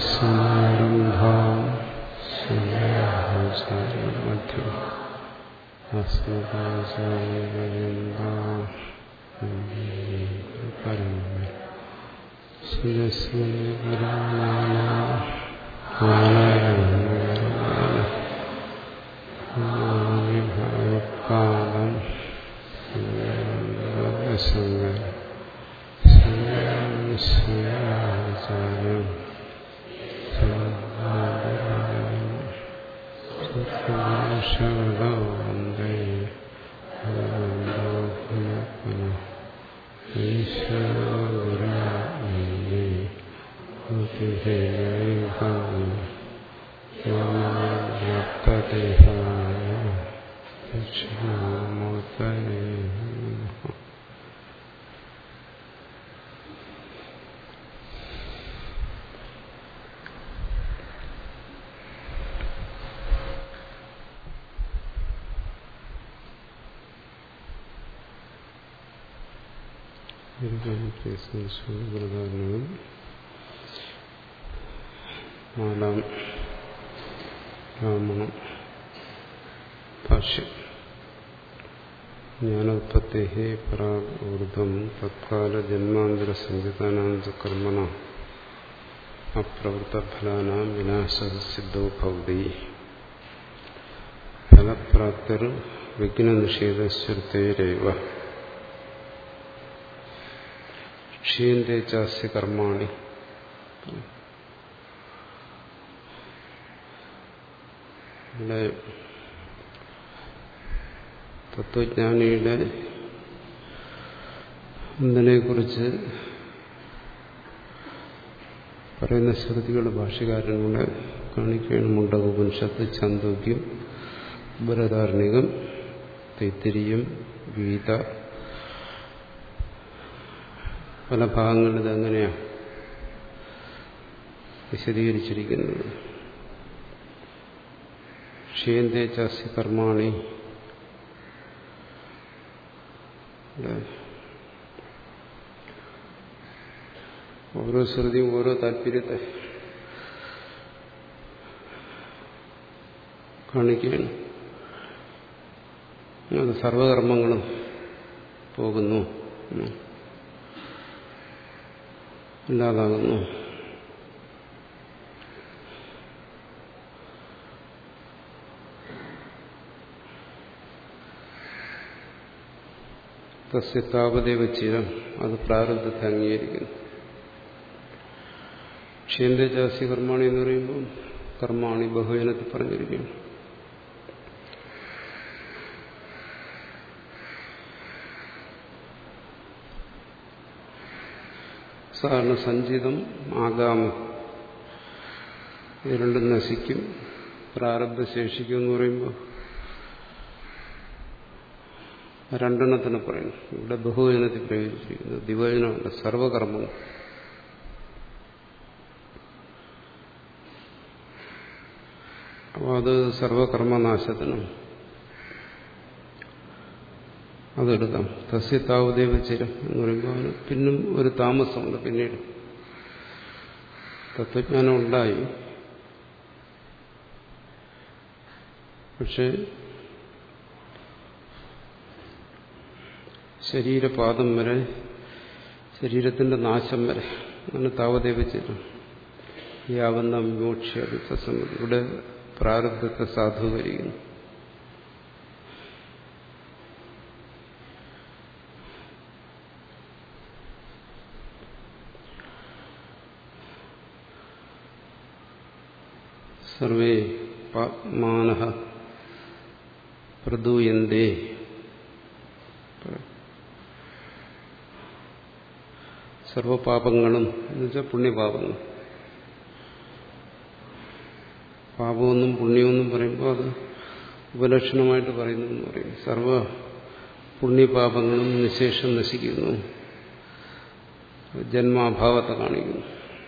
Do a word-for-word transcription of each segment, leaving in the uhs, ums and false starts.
നാലാം രാമണം ഭാഷ്യം. ജ്ഞാനോത്പത്തേ പ്രാഗ് ഊർധ്വം തത്കാല ജന്മാന്തര സംവിധാനാന്ത കർമ്മണ അപ്രവൃത്തഫലാനാം വിനാശഃ സിദ്ധോ ഭവതി. ഫലപ്രാപ്തിർ വിഘ്നനിഷേധശ്രുതേരേവ ക്ഷീയന്തേ ചാസ്യ കർമാണി. ഇവിടെ തത്വജ്ഞാനിയുടെ എന്തിനെക്കുറിച്ച് പറയുന്ന ശ്രുതികൾ ഭാഷ്യകാരനൂടെ കാണിക്കുകയാണ്. മുണ്ടകോപനിഷത്ത്, ഛാന്ദോഗ്യം, ബൃഹദാരണ്യകം, തൈത്തിരീയം, ഗീത, പല ഭാഗങ്ങളിൽ ഇതെങ്ങനെയാണ് വിശദീകരിച്ചിരിക്കുന്നത്. ക്ഷീയന്തേ ചാസ്യ കർമാണി. ഓരോ ശ്രുതിയും ഓരോ താല്പര്യത്തെ കാണിക്കുകയാണ്. അത് സർവകർമ്മങ്ങളും പോകുന്നു, ഇല്ലാതാകുന്നു. തസ്യ താപദേവ ചിരം, അത് പ്രാരബ്ധത്തെ അംഗീകരിക്കുന്നു. ക്ഷേന്ദ്ര ജാസ്യ കർമാണി എന്ന് പറയുമ്പോൾ കർമാണി ബഹുവചനത്തിൽ പറഞ്ഞിരിക്കുന്നു. സാധാരണ സഞ്ചിതം, ആഗാമി, ഇത് രണ്ടും നശിക്കും, പ്രാരബ്ധ ശേഷിക്കും എന്ന് പറയുമ്പോൾ രണ്ടെണ്ണത്തിന് പറയുന്നു. ഇവിടെ ബഹുവചനത്തിൽ പ്രയോഗിച്ചിരിക്കുന്നത് ദ്വിവചനമല്ല, സർവകർമ്മങ്ങൾ. അപ്പോൾ അത് സർവകർമ്മനാശത്തിനും അതെടുക്കാം. തസ്യ താവദേവ ചിരം എന്ന് പറയുമ്പോൾ അവന് പിന്നും ഒരു താമസമുണ്ട്. പിന്നീട് തത്വജ്ഞാനം ഉണ്ടായി, പക്ഷെ ശരീരപാദം വരെ, ശരീരത്തിന്റെ നാശം വരെ ആണ് താവദേവ ചിരം. യാവന്ന വിമോക്ഷ്യ സമ്മതി. ഇവിടെ പ്രാരബ്ധത്തെ സാധൂകരിക്കുന്നു. സർവേ പാപ്മാനഃ പ്രദൂയന്തേ. സർവപാപങ്ങളും എന്ന് വെച്ചാൽ പുണ്യപാപങ്ങൾ. പാപമെന്നും പുണ്യമെന്നും പറയുമ്പോൾ അത് ഉപലക്ഷണമായിട്ട് പറയുന്നു എന്ന് പറയും. സർവ പുണ്യപാപങ്ങളും നിശേഷം നശിക്കുന്നു, ജന്മാഭാവത്തെ കാണിക്കുന്നു.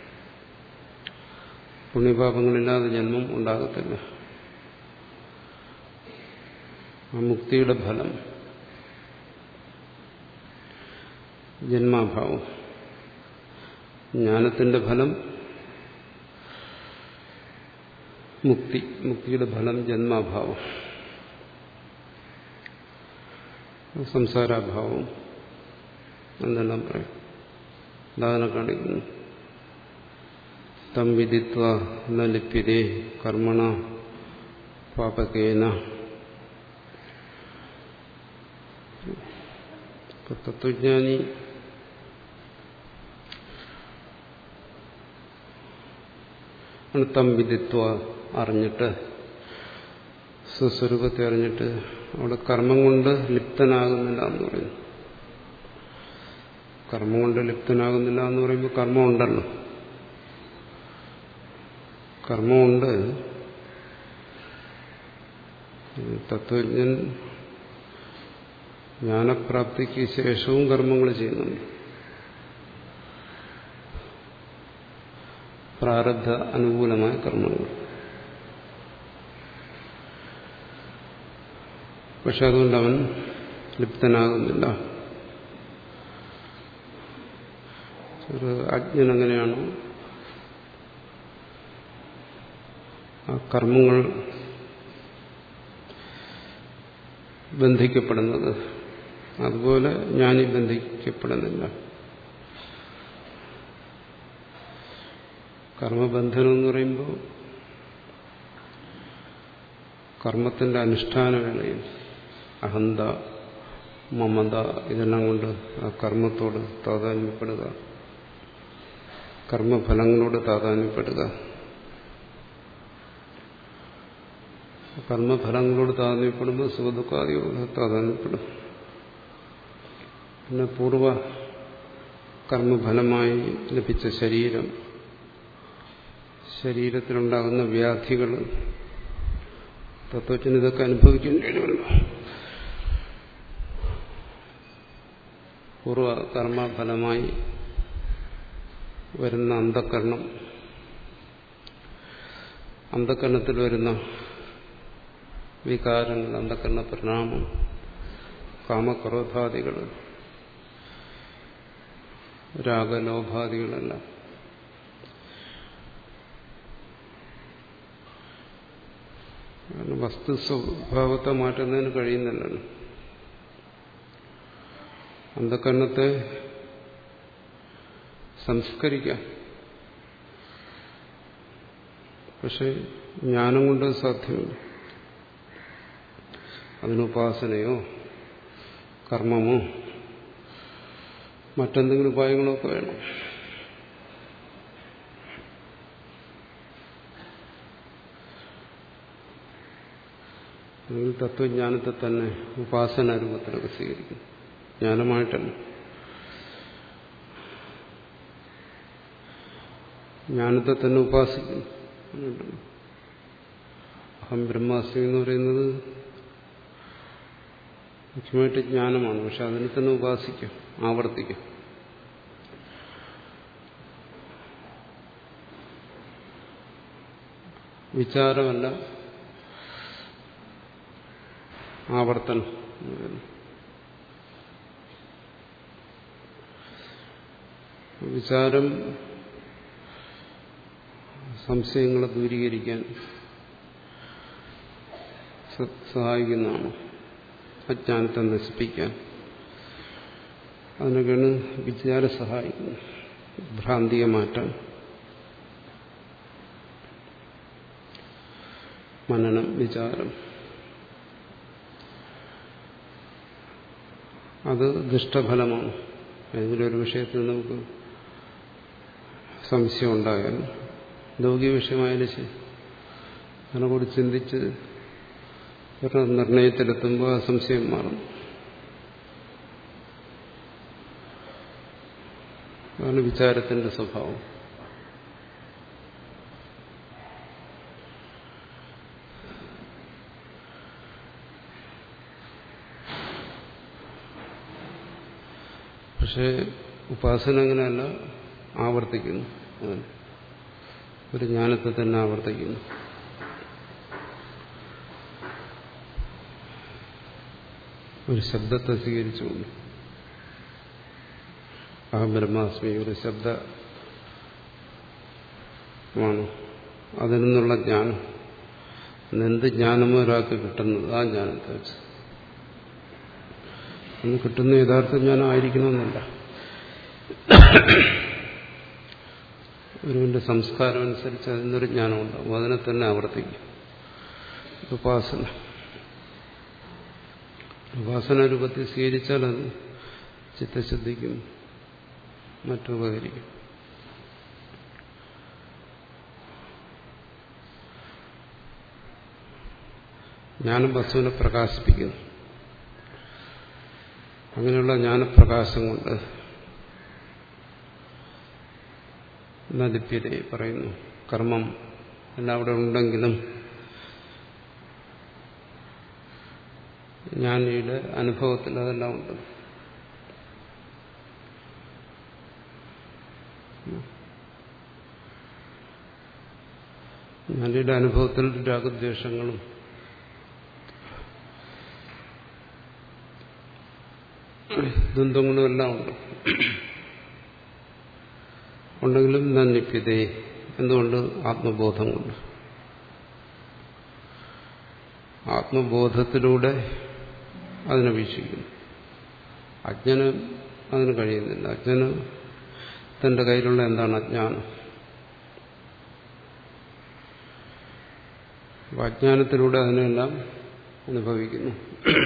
പുണ്യപാപങ്ങളില്ലാതെ ജന്മം ഉണ്ടാകത്തില്ല. ആ മുക്തിയുടെ ഫലം ജന്മാഭാവം. ജ്ഞാനത്തിന്റെ ഫലം മുക്തി, മുക്തിയുടെ ഫലം ജന്മാഭാവം, സംസാരാഭാവം എന്നെല്ലാം പറയും. അതാണ് കാണിക്കുന്നു. തം വിദിത്വ ന ലിപ്യതേ കർമ്മണ പാപകേന. തത്വജ്ഞാനി തം വിദിത്വ അറിഞ്ഞിട്ട്, സ്വസ്വരൂപത്തെ അറിഞ്ഞിട്ട് അവിടെ കർമ്മം കൊണ്ട് ലിപ്തനാകുന്നില്ല എന്ന് പറയുന്നു. കർമ്മം കൊണ്ട് ലിപ്തനാകുന്നില്ല എന്ന് പറയുമ്പോൾ കർമ്മം ഉണ്ടല്ലോ, കർമ്മമുണ്ട്. തത്വജ്ഞൻ ജ്ഞാനപ്രാപ്തിക്ക് ശേഷവും കർമ്മങ്ങൾ ചെയ്യുന്നുണ്ട്. പ്രാരബ്ധ അനുകൂലമായ കർമ്മങ്ങൾ. പക്ഷെ അതുകൊണ്ട് അവൻ ലിപ്തനാകുന്നില്ല. ഒരു അജ്ഞൻ എങ്ങനെയാണ് ആ കർമ്മങ്ങൾ ബന്ധിക്കപ്പെടുന്നത്, അതുപോലെ ജ്ഞാനി ബന്ധിക്കപ്പെടുന്നില്ല. കർമ്മബന്ധനം എന്ന് പറയുമ്പോൾ കർമ്മത്തിന്റെ അനുഷ്ഠാന വേളയിൽ അഹന്ത, മമത ഇതെല്ലാം കൊണ്ട് ആ കർമ്മത്തോട് താതാത്മ്യപ്പെടുക, കർമ്മഫലങ്ങളോട് താതാത്മ്യപ്പെടുക. കർമ്മഫലങ്ങളോട് താതാത്മ്യപ്പെടുമ്പോൾ സുഖദുഃഖാദിയോട് താതാത്മ്യപ്പെടും. പിന്നെ പൂർവ കർമ്മഫലമായി ലഭിച്ച ശരീരം, ശരീരത്തിലുണ്ടാകുന്ന വ്യാധികൾ, തത്വത്തിന് ഇതൊക്കെ അനുഭവിക്കേണ്ടി വരുമല്ലോ. പൂർവ കർമ്മഫലമായി വരുന്ന അന്ധക്കരണം, അന്ധക്കരണത്തിൽ വരുന്ന വികാരങ്ങൾ, അന്ധക്കരണ പരിണാമം, കാമക്രോധാദികൾ, രാഗലോഭാദികളെല്ലാം വസ്തു സ്വഭാവത്തെ മാറ്റുന്നതിന് കഴിയുന്നില്ലല്ലോ. അന്ധക്കരണത്തെ സംസ്കരിക്കാം, പക്ഷെ ജ്ഞാനം കൊണ്ട് സാധ്യമല്ല. അതിനുപാസനയോ കർമ്മമോ മറ്റെന്തെങ്കിലും ഉപായങ്ങളോ ഒക്കെ വേണം. അല്ലെങ്കിൽ തത്വജ്ഞാനത്തെ തന്നെ ഉപാസന രൂപത്തിലൊക്കെ സ്വീകരിക്കും, ജ്ഞാനമായിട്ടല്ല. ജ്ഞാനത്തെ തന്നെ ഉപാസിക്കുന്നു. അഹം ബ്രഹ്മാസ്മി എന്ന് പറയുന്നത് മുഖ്യമായിട്ട് ജ്ഞാനമാണ്, പക്ഷെ അതിനെ തന്നെ ഉപാസിക്കാം, ആവർത്തിക്കാം. വിചാരമല്ല ആവർത്തനം. വിചാരം സംശയങ്ങളെ ദൂരീകരിക്കാൻ സഹായിക്കുന്നതാണ്, അജ്ഞാനത്തെ നശിപ്പിക്കാൻ. അതിനൊക്കെയാണ് വിചാരം സഹായിക്കുന്നത്, ഭ്രാന്തിയെ മാറ്റാൻ. മനനം, വിചാരം, അത് ദുഷ്ടഫലമാണ്. ഏതെങ്കിലും ഒരു വിഷയത്തിൽ നമുക്ക് സംശയം ഉണ്ടായാൽ, ലൗകിക വിഷയമായാലും ശരി, അതിനെക്കൂടി ചിന്തിച്ച് ഒരു നിർണയത്തിലെത്തുമ്പോൾ ആ സംശയം മാറും. അതാണ് വിചാരത്തിന്റെ സ്വഭാവം. പക്ഷെ ഉപാസന അങ്ങനെയല്ല, ആവർത്തിക്കുന്നു. ഒരു ജ്ഞാനത്തെ തന്നെ ആവർത്തിക്കുന്നു. ഒരു ശബ്ദത്തെ സ്വീകരിച്ചുകൊണ്ട്, അഹം ബ്രഹ്മാസ്മി ഒരു ശബ്ദമാണ്, അതിൽ നിന്നുള്ള ജ്ഞാനം, എന്ത് ജ്ഞാനമോ ഒരാൾക്ക് കിട്ടുന്നത് ആ ജ്ഞാനത്തെ വെച്ച് അന്ന് കിട്ടുന്ന യഥാർത്ഥ ജ്ഞാനം ആയിരിക്കണമെന്നില്ല. ഒരുവിന്റെ സംസ്കാരം അനുസരിച്ച് അതിനൊരു ജ്ഞാനം ഉണ്ടാകും, അതിനെ തന്നെ ആവർത്തിക്കും. ഉപാസന ഉപാസന രൂപത്തിൽ സ്വീകരിച്ചാൽ അത് ചിത്തശുദ്ധിക്കും മറ്റുപകരിക്കും. ജ്ഞാനം വസ്തുവിനെ പ്രകാശിപ്പിക്കുന്നു. അങ്ങനെയുള്ള ജ്ഞാനപ്രകാശം കൊണ്ട് നദിപ്യതയെ പറയുന്നു. കർമ്മം എല്ലാം അവിടെ ഉണ്ടെങ്കിലും ജ്ഞാനിയുടെ അനുഭവത്തിൽ അതെല്ലാം ഉണ്ട്. ജ്ഞാനിയുടെ അനുഭവത്തിൽ രാഗദ്വേഷങ്ങളും ദ്വന്ദ്ങ്ങളും എല്ലാം ഉണ്ട്. ഉണ്ടെങ്കിലും നന്ദിപ്യതേ, എന്തുകൊണ്ട്? ആത്മബോധം കൊണ്ട്. ആത്മബോധത്തിലൂടെ അതിനെ വീക്ഷിക്കുന്നു. അജ്ഞന് അതിന് കഴിയുന്നില്ല. അജ്ഞന് തന്റെ കയ്യിലുള്ള എന്താണ്? അജ്ഞാനം. അപ്പൊ അജ്ഞാനത്തിലൂടെ അതിനെല്ലാം അനുഭവിക്കുന്നു.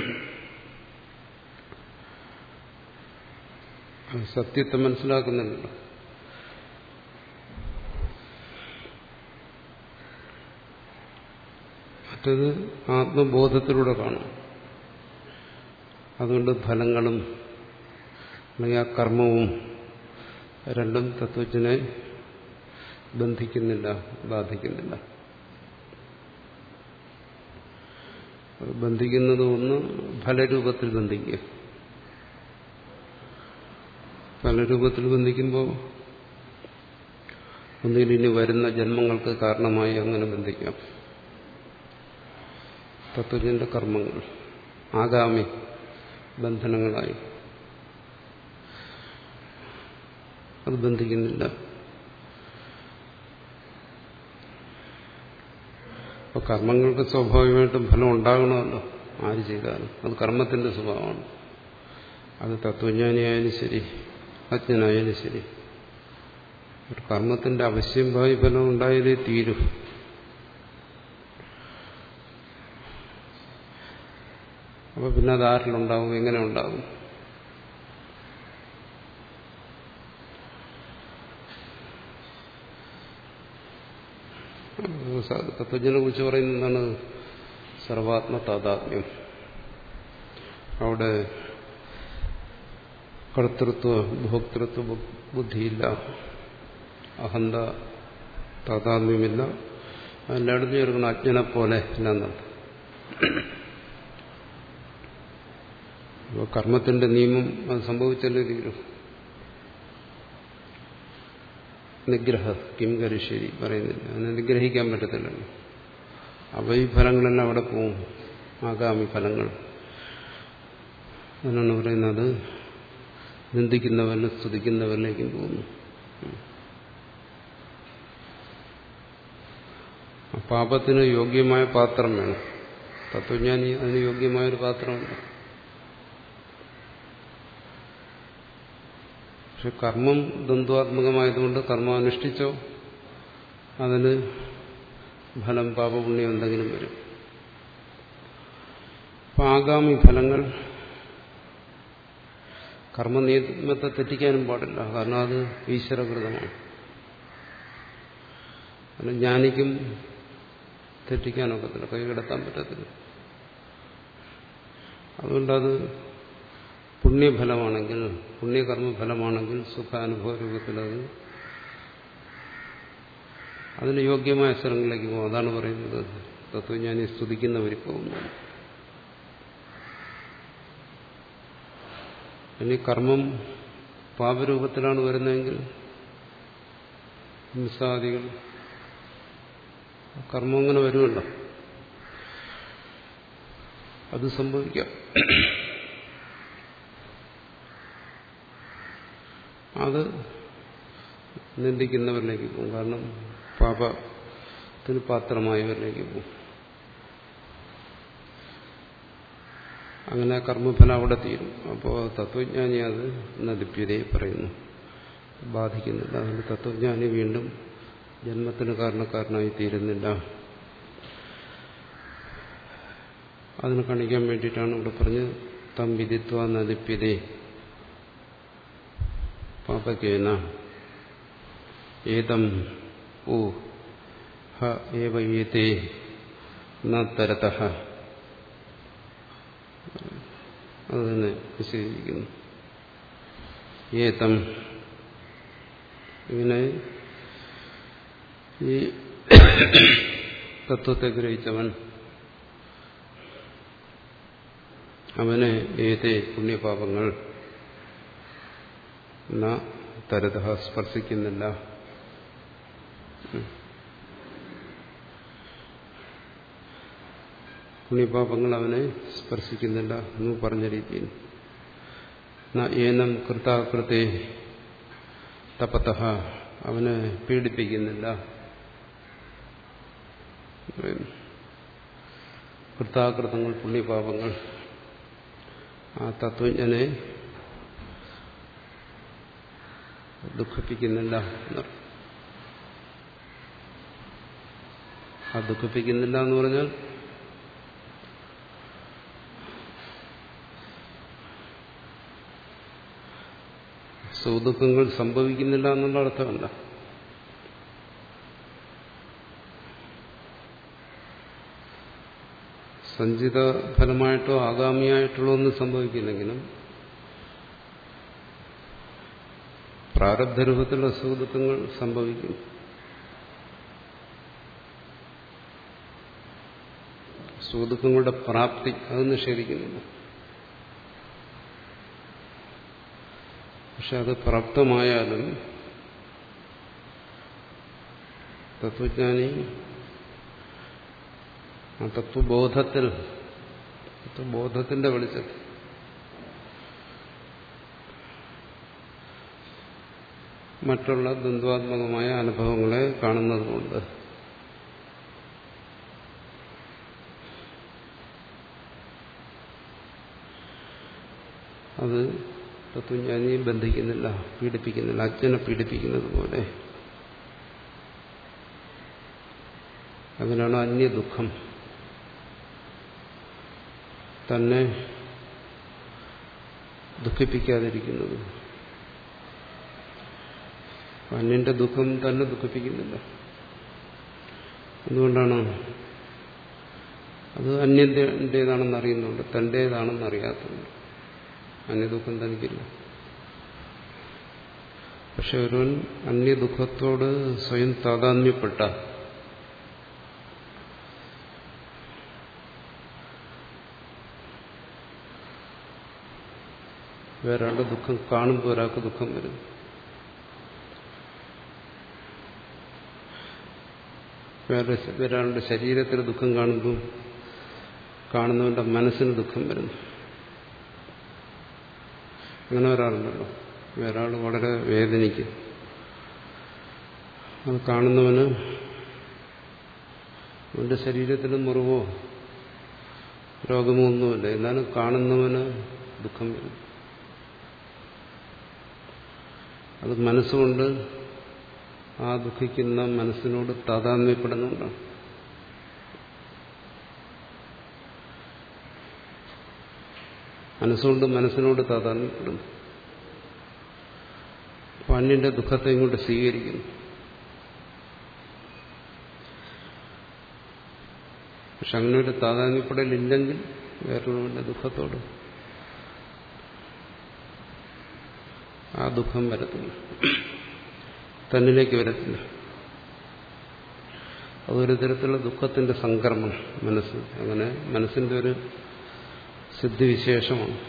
സത്യത്തെ മനസ്സിലാക്കുന്നുണ്ടല്ലോ. മറ്റത് ആത്മബോധത്തിലൂടെ കാണും. അതുകൊണ്ട് ഫലങ്ങളും അല്ലെങ്കിൽ ആ കർമ്മവും രണ്ടും തത്വജ്ഞനെ ബന്ധിക്കുന്നില്ല, ബാധിക്കുന്നില്ല. ബന്ധിക്കുന്നത് ഒന്ന് ഫലരൂപത്തിൽ ബന്ധിക്കുക. ഫലരൂപത്തിൽ ബന്ധിക്കുമ്പോൾ ഒന്നുകിൽ ഇനി വരുന്ന ജന്മങ്ങൾക്ക് കാരണമായി അങ്ങനെ ബന്ധിക്കാം. തത്വജ്ഞന്റെ കർമ്മങ്ങൾ ആഗാമി ബന്ധനങ്ങളായി അത് ബന്ധിക്കുന്നില്ല. അപ്പൊ കർമ്മങ്ങൾക്ക് സ്വാഭാവികമായിട്ടും ഫലം ഉണ്ടാകണമല്ലോ, ആര് ചെയ്താലും. അത് കർമ്മത്തിന്റെ സ്വഭാവമാണ്. അത് തത്വജ്ഞാനിയായാലും ശരി അജ്ഞനായാലും ശരി, ഒരു കർമ്മത്തിന്റെ അവശ്യം ഭാവി ഫലം ഉണ്ടായാലേ തീരൂ. അപ്പൊ പിന്നെ അത് ആരിലുണ്ടാവും, എങ്ങനെ ഉണ്ടാകും? തത്വജ്ഞനെ കുറിച്ച് പറയുന്നത് എന്താണ്? സർവാത്മ താതാത്മ്യം. അവിടെ കർത്തൃത്വ ഭോക്തൃത്വ ബുദ്ധിയില്ല, അഹന്ത താതാത്മ്യമില്ല. അതിലെടുത്ത് ചേർക്കണം അജ്ഞനെ പോലെ എല്ലാം. അപ്പോൾ കർമ്മത്തിന്റെ നിയമം അത് സംഭവിച്ചല്ലേ തീരും. നിഗ്രഹ കിം കരിശ്ശേരി പറയുന്നില്ല, അതിനെ നിഗ്രഹിക്കാൻ പറ്റത്തില്ലല്ലോ. അപ്പോൾ ഈ ഫലങ്ങളെല്ലാം അവിടെ പോവും, ആഗാമി ഫലങ്ങൾ. അതിനാണ് പറയുന്നത് നിന്ദിക്കുന്നവരിലും സ്തുതിക്കുന്നവരിലേക്കും പോകുന്നു. പാപത്തിന് യോഗ്യമായ പാത്രം വേണം. തത്വജ്ഞാനി അതിന് യോഗ്യമായൊരു പാത്രമുണ്ട്. പക്ഷെ കർമ്മം ദ്വന്ദ്വാത്മകമായതുകൊണ്ട് കർമ്മം അനുഷ്ഠിച്ചോ അതിന് ഫലം പാപപുണ്യം എന്തെങ്കിലും വരും. അപ്പൊ ആഗാമി ഫലങ്ങൾ കർമ്മനിയമത്തെ തെറ്റിക്കാനും പാടില്ല. കാരണം അത് ഈശ്വരകൃതമാണ്. അതിന് ജ്ഞാനിക്കും തെറ്റിക്കാനൊക്കത്തില്ല, കൈകടത്താൻ പറ്റത്തില്ല. അതുകൊണ്ടത് പുണ്യഫലമാണെങ്കിൽ, പുണ്യകർമ്മഫലമാണെങ്കിൽ സുഖാനുഭവ രൂപത്തിലത് അതിന് യോഗ്യമായ സ്ഥലങ്ങളിലേക്ക് പോകും. അതാണ് പറയുന്നത് തത്വജ്ഞാനി സ്തുതിക്കുന്നവരിൽ പോകുന്നു. ഇനി കർമ്മം പാപരൂപത്തിലാണ് വരുന്നതെങ്കിൽ ഹിംസാദികൾ കർമ്മം അങ്ങനെ വരുമല്ലോ, അത് സംഭവിക്കാം. അത് നിന്ദിക്കുന്നവരിലേക്ക് പോകും. കാരണം പാപത്തിന് പാത്രമായവരിലേക്ക് പോകും. അങ്ങനെ കർമ്മഫലം അവിടെ തീരും. അപ്പോൾ തത്വജ്ഞാനി അത് നദിപ്യതയെ പറയുന്നു, ബാധിക്കുന്നില്ല. അതുകൊണ്ട് തത്വജ്ഞാനി വീണ്ടും ജന്മത്തിന് കാരണക്കാരനായി തീരുന്നില്ല. അതിനെ കാണിക്കാൻ വേണ്ടിയിട്ടാണ് ഇവിടെ പറഞ്ഞത് തം വിദിത്വ നദിപ്യതേ പാപകേന ഏതം ഊ ഹ ഏവ ഏതേ ന തരതഃ. അത് തന്നെ വിശദീകരിക്കുന്നു. ഏതം ഇങ്ങനെ ഈ തത്വത്തെ ഗ്രഹിച്ചവൻ അവനെ ഏതേ പുണ്യപാപങ്ങൾ ന തരതഃ സ്പർശിക്കുന്നില്ല. പുണ്യപാപങ്ങൾ അവനെ സ്പർശിക്കുന്നില്ല എന്ന് പറഞ്ഞ രീതിയിൽ ഏനം കൃതാകൃതേ തപതഃ അവനെ പീഡിപ്പിക്കുന്നില്ല. കൃതാകൃതങ്ങൾ പുണ്യപാപങ്ങൾ ആ തത്വജ്ഞനെ ദുഃഖിപ്പിക്കുന്നില്ല എന്നർത്ഥം. ആ ദുഃഖിപ്പിക്കുന്നില്ല എന്ന് പറഞ്ഞാൽ സുഖദുഃഖങ്ങൾ സംഭവിക്കുന്നില്ല എന്നുള്ള അർത്ഥമല്ല. സഞ്ചിത ഫലമായിട്ടോ ആഗാമിയായിട്ടുള്ള ഒന്നും സംഭവിക്കില്ലെങ്കിലും പ്രാരബ്ധരൂപത്തിലുള്ള സുഖദുഃഖങ്ങൾ സംഭവിക്കും. സുഖദുഃഖങ്ങളുടെ പ്രാപ്തി അത് നിഷേധിക്കുന്നില്ല. പക്ഷെ അത് പ്രാപ്തമായാലും തത്വജ്ഞാനി ആ തത്വബോധത്തിൽ തത്വബോധത്തിന്റെ വെളിച്ചത്തിൽ മറ്റുള്ള ദ്വന്ദ്വാത്മകമായ അനുഭവങ്ങളെ കാണുന്നതുകൊണ്ട് അത് തത്വജ്ഞാനിയെ ബന്ധിക്കുന്നില്ല, പീഡിപ്പിക്കുന്നില്ല. അജ്ഞനെ പീഡിപ്പിക്കുന്നത് പോലെ. അതിനാണ് അന്യദുഃഖം തന്നെ ദുഃഖിപ്പിക്കാതിരിക്കുന്നത്. അന്യന്റെ ദുഃഖം തന്നെ ദുഃഖിപ്പിക്കുന്നില്ല. എന്തുകൊണ്ടാണ്? അത് അന്യന്റേതാണെന്ന് അറിയുന്നുണ്ട്, തന്റേതാണെന്ന് അറിയാത്തതുണ്ട്. അന്യദുഃഖം തനിക്കില്ല. പക്ഷെ ഒരുവൻ അന്യദുഃഖത്തോട് സ്വയം താതാത്മ്യപ്പെട്ട വേറൊരാളുടെ ദുഃഖം കാണുമ്പോൾ ഒരാൾക്ക് ദുഃഖം വരും. വേറെ വേറൊരാളുടെ ശരീരത്തിൽ ദുഃഖം കാണുമ്പോൾ കാണുന്നവന്റെ മനസ്സിന് ദുഃഖം വരുന്നു. അങ്ങനെ ഒരാളുണ്ടല്ലോ, വേറൊരാൾ വളരെ വേദനിക്കും. അത് കാണുന്നവന് അവന്റെ ശരീരത്തിൽ മുറിവോ രോഗമോ ഒന്നുമില്ല, എന്നാലും കാണുന്നവന് ദുഃഖം വരും. അത് മനസ്സുകൊണ്ട് ആ ദുഃഖിക്കുന്ന മനസ്സിനോട് താതാത്മ്യപ്പെടുന്നുണ്ടാണ്. മനസ്സുകൊണ്ട് മനസ്സിനോട് താതാത്മ്യപ്പെടുന്നു. അപ്പം അന്യന്റെ ദുഃഖത്തെ ഇങ്ങോട്ട് സ്വീകരിക്കുന്നു. പക്ഷെ അങ്ങനെ ഒരു താതാത്മ്യപ്പെടലില്ലെങ്കിൽ വേറൊരുവന്റെ ദുഃഖത്തോട് ആ ദുഃഖം വരത്തില്ല, തന്നിലേക്ക് വരത്തില്ല. അതൊരു തരത്തിലുള്ള ദുഃഖത്തിന്റെ സംക്രമണം മനസ്സ്. അങ്ങനെ മനസ്സിന്റെ ഒരു സിദ്ധിവിശേഷമാണ്.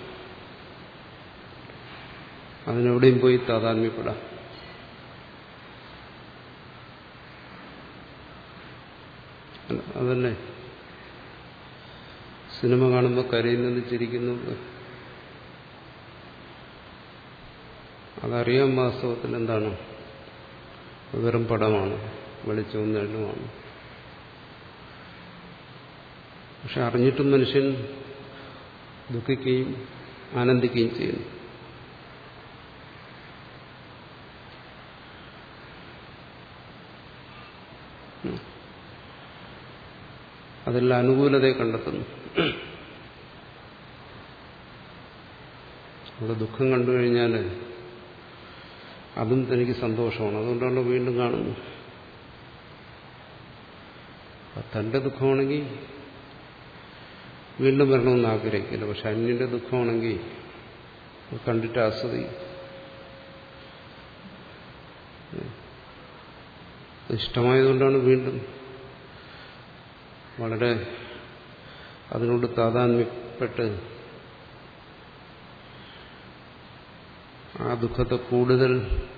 അതിനെവിടെയും പോയി താതാത്മ്യപ്പെടാം. അതല്ലേ സിനിമ കാണുമ്പോൾ കരയുന്നത് ചിരിക്കുന്നത്. അതറിയാൻ വാസ്തവത്തിൽ എന്താണ്? വെറും പടമാണ്, വെളിച്ചവും നെല്ലുമാണ്. പക്ഷെ അറിഞ്ഞിട്ടും മനുഷ്യൻ ദുഃഖിക്കുകയും ആനന്ദിക്കുകയും ചെയ്യുന്നു. അതിൽ അനുകൂലതയെ കണ്ടെത്തുന്നു. അവിടെ ദുഃഖം കണ്ടു കഴിഞ്ഞാൽ അതും തനിക്ക് സന്തോഷമാണ്. അതുകൊണ്ടാണ് വീണ്ടും കാണുന്നത്. തന്റെ ദുഃഖമാണെങ്കിൽ വീണ്ടും വരണമെന്ന് ആഗ്രഹിക്കില്ല. പക്ഷെ അന്യന്റെ ദുഃഖമാണെങ്കിൽ കണ്ടിട്ട് ആസ്വദിക്കും. ഇഷ്ടമായതുകൊണ്ടാണ് വീണ്ടും വളരെ അതിനോട് താതാത്മ്യപ്പെട്ട് ആ ദുഃഖത്തെ കൂടുതൽ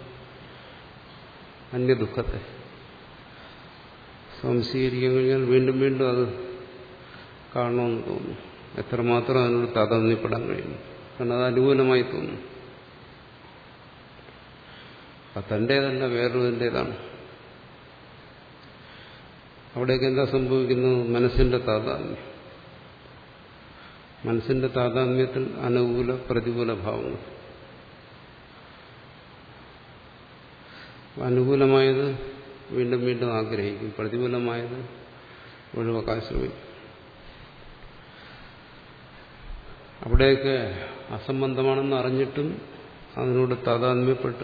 അന്യദുഃഖത്തെ സംശീകരിക്കാൻ കഴിഞ്ഞാൽ വീണ്ടും വീണ്ടും അത് കാണണമെന്ന് തോന്നുന്നു. എത്രമാത്രം അതിനോട് താതാത്മ്യപ്പെടാൻ കഴിയുന്നു. കാരണം അത് അനുകൂലമായി തോന്നുന്നു. അത് തൻ്റേതല്ല, വേറൊരുതിൻ്റേതാണ്. അവിടേക്ക് എന്താ സംഭവിക്കുന്നത്? മനസ്സിന്റെ താതാത്മ്യം. മനസ്സിന്റെ താതാത്മ്യത്തിൽ അനുകൂല പ്രതികൂല ഭാവങ്ങൾ. അനുകൂലമായത് വീണ്ടും വീണ്ടും ആഗ്രഹിക്കും, പ്രതികൂലമായത് ഒഴിവാക്കാൻ ശ്രമിക്കും. അവിടെയൊക്കെ അസംബന്ധമാണെന്ന് അറിഞ്ഞിട്ടും അതിനോട് താതാത്മ്യപ്പെട്ട്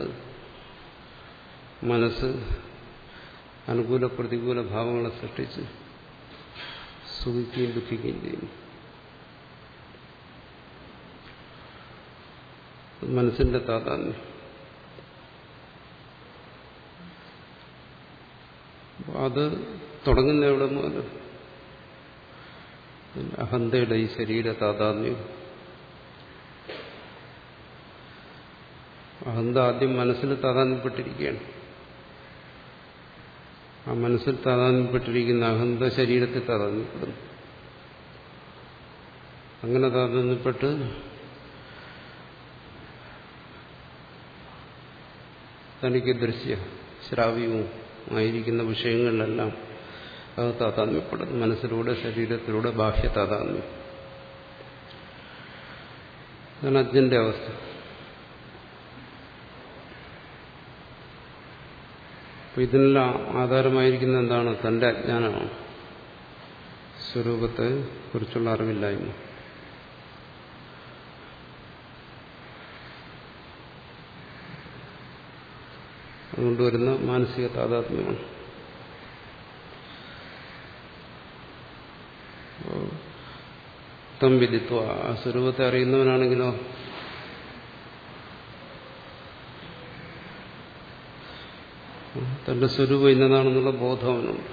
മനസ്സ് അനുകൂല പ്രതികൂല ഭാവങ്ങളെ സൃഷ്ടിച്ച് സുഖിക്കുകയും ദുഃഖിക്കുകയും ചെയ്യുന്നു. മനസ്സിന്റെ താതാത്മ്യം. അത് തുടങ്ങുന്ന എവിടെ മുതൽ? അഹന്തയുടെ ഈ ശരീര താതാത്മ്യം. അഹന്ത ആദ്യം മനസ്സിൽ താതാത്മ്യപ്പെട്ടിരിക്കുകയാണ്. ആ മനസ്സിൽ താതാത്മ്യപ്പെട്ടിരിക്കുന്ന അഹന്ത ശരീരത്തിൽ താതാത്മ്യപ്പെടുന്നു. അങ്ങനെ താതാത്മ്യപ്പെട്ട് തനിക്ക് ദൃശ്യ ശ്രാവ്യവും ആയിരിക്കുന്ന വിഷയങ്ങളിലെല്ലാം അത് താതാത്മ്യപ്പെടുന്നു. മനസ്സിലൂടെ, ശരീരത്തിലൂടെ ബാഹ്യ താതാത്മ്യം. അതാണ് അജ്ഞന്റെ അവസ്ഥ. അപ്പൊ ഇതിനെല്ലാം ആധാരമായിരിക്കുന്ന എന്താണ്? തന്റെ അജ്ഞാനമാണ്, സ്വരൂപത്തെ കുറിച്ചുള്ള അറിവില്ലായ്മ. അതുകൊണ്ട് വരുന്ന മാനസിക താതാത്മ്യമാണ്. തം വിദിത്വ, ആ സ്വരൂപത്തെ അറിയുന്നവനാണെങ്കിലോ തന്റെ സ്വരൂപം ഇന്നതാണെന്നുള്ള ബോധം അവനുണ്ട്.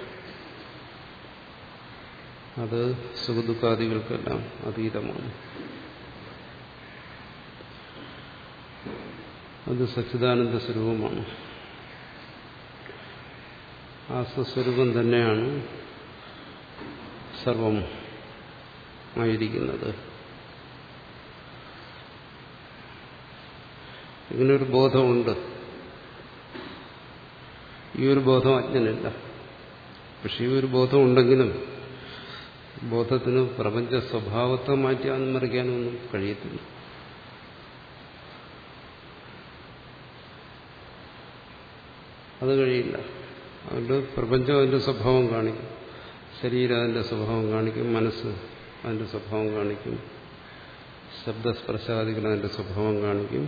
അത് സുഖദുഃഖാദികൾക്കെല്ലാം അതീതമാണ്. അത് സച്ചിദാനന്ദ സ്വരൂപമാണ്. ആ സ്വസ്വരൂപം തന്നെയാണ് സർവം ആയിരിക്കുന്നത്. ഇങ്ങനൊരു ബോധമുണ്ട്. ഈ ഒരു ബോധം അജ്ഞനില്ല. പക്ഷെ ഈ ഒരു ബോധം ഉണ്ടെങ്കിലും ബോധത്തിന് പ്രപഞ്ച സ്വഭാവത്തെ മാറ്റി അനുമറിക്കാനൊന്നും കഴിയത്തില്ല. അത് കഴിയില്ല. അതുകൊണ്ട് പ്രപഞ്ചം അതിന്റെ സ്വഭാവം കാണിക്കും, ശരീരം അതിന്റെ സ്വഭാവം കാണിക്കും, മനസ്സ് അതിന്റെ സ്വഭാവം കാണിക്കും, ശബ്ദസ്പർശാദികൾ അതിന്റെ സ്വഭാവം കാണിക്കും.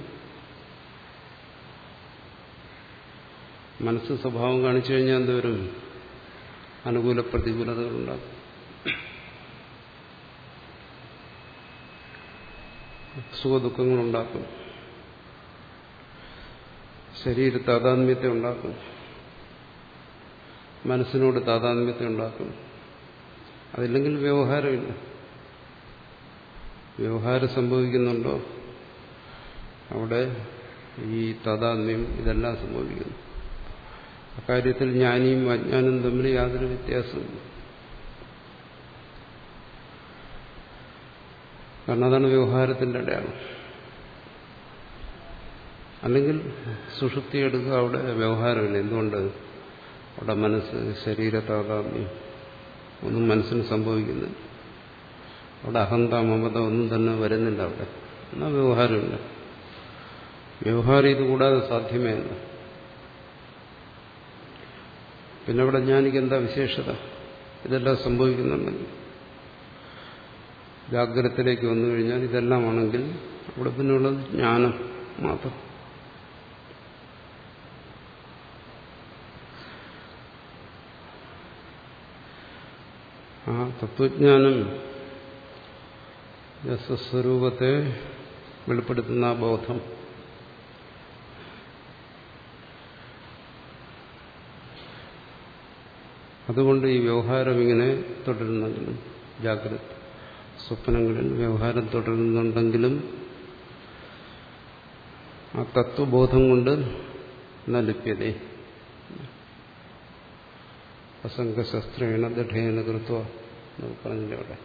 മനസ്സ് സ്വഭാവം കാണിച്ചു കഴിഞ്ഞാൽ എന്തോരും അനുകൂല പ്രതികൂലതകളുണ്ടാകും. സുഖദുഃഖങ്ങളുണ്ടാക്കും, ശരീര താതാത്മ്യത്തെ ഉണ്ടാക്കും, മനസ്സിനോട് താതാത്മ്യത്തെ ഉണ്ടാക്കും. അതില്ലെങ്കിൽ വ്യവഹാരമില്ല. വ്യവഹാരം സംഭവിക്കുന്നുണ്ടോ അവിടെ ഈ താതാത്മ്യം ഇതെല്ലാം സംഭവിക്കുന്നു. അക്കാര്യത്തിൽ ജ്ഞാനിയും അജ്ഞാനും തമ്മിൽ യാതൊരു വ്യത്യാസമില്ല. കാരണം അതാണ് വ്യവഹാരത്തിന്റെ അടയാളം. അല്ലെങ്കിൽ സുഷുപ്തി എടുക്കുക, അവിടെ വ്യവഹാരമില്ല. എന്തുകൊണ്ട്? അവിടെ മനസ്സ് ശരീര താതാത്മ്യം ഒന്നും മനസ്സിന് സംഭവിക്കുന്നില്ല. അവിടെ അഹന്ത മമത ഒന്നും തന്നെ വരുന്നില്ല. അവിടെ എന്നാൽ വ്യവഹാരമില്ല. വ്യവഹാരം ഇത് കൂടാതെ സാധ്യമേ അല്ല. പിന്നെ അവിടെ ജ്ഞാനിക്ക് എന്താ വിശേഷത? ഇതെല്ലാം സംഭവിക്കുന്നുണ്ടെങ്കിൽ ജാഗ്രതത്തിലേക്ക് വന്നു കഴിഞ്ഞാൽ ഇതെല്ലാമാണെങ്കിൽ അവിടെ പിന്നുള്ളത് ജ്ഞാനം മാത്രം. ആ തത്വജ്ഞാനം സ്വസ്വരൂപത്തെ വെളിപ്പെടുത്തുന്ന ആ ബോധം അതുകൊണ്ട് ഈ വ്യവഹാരം ഇങ്ങനെ തുടരുന്നെങ്കിലും ജാഗ്രത സ്വപ്നങ്ങളിൽ വ്യവഹാരം തുടരുന്നുണ്ടെങ്കിലും ആ തത്വബോധം കൊണ്ട് ന ലിപ്യതേ അസംഗശസ്ത്രേണ ദൃഢേന കൃത്വ എന്ന് പറഞ്ഞില്ലേ അവിടെ.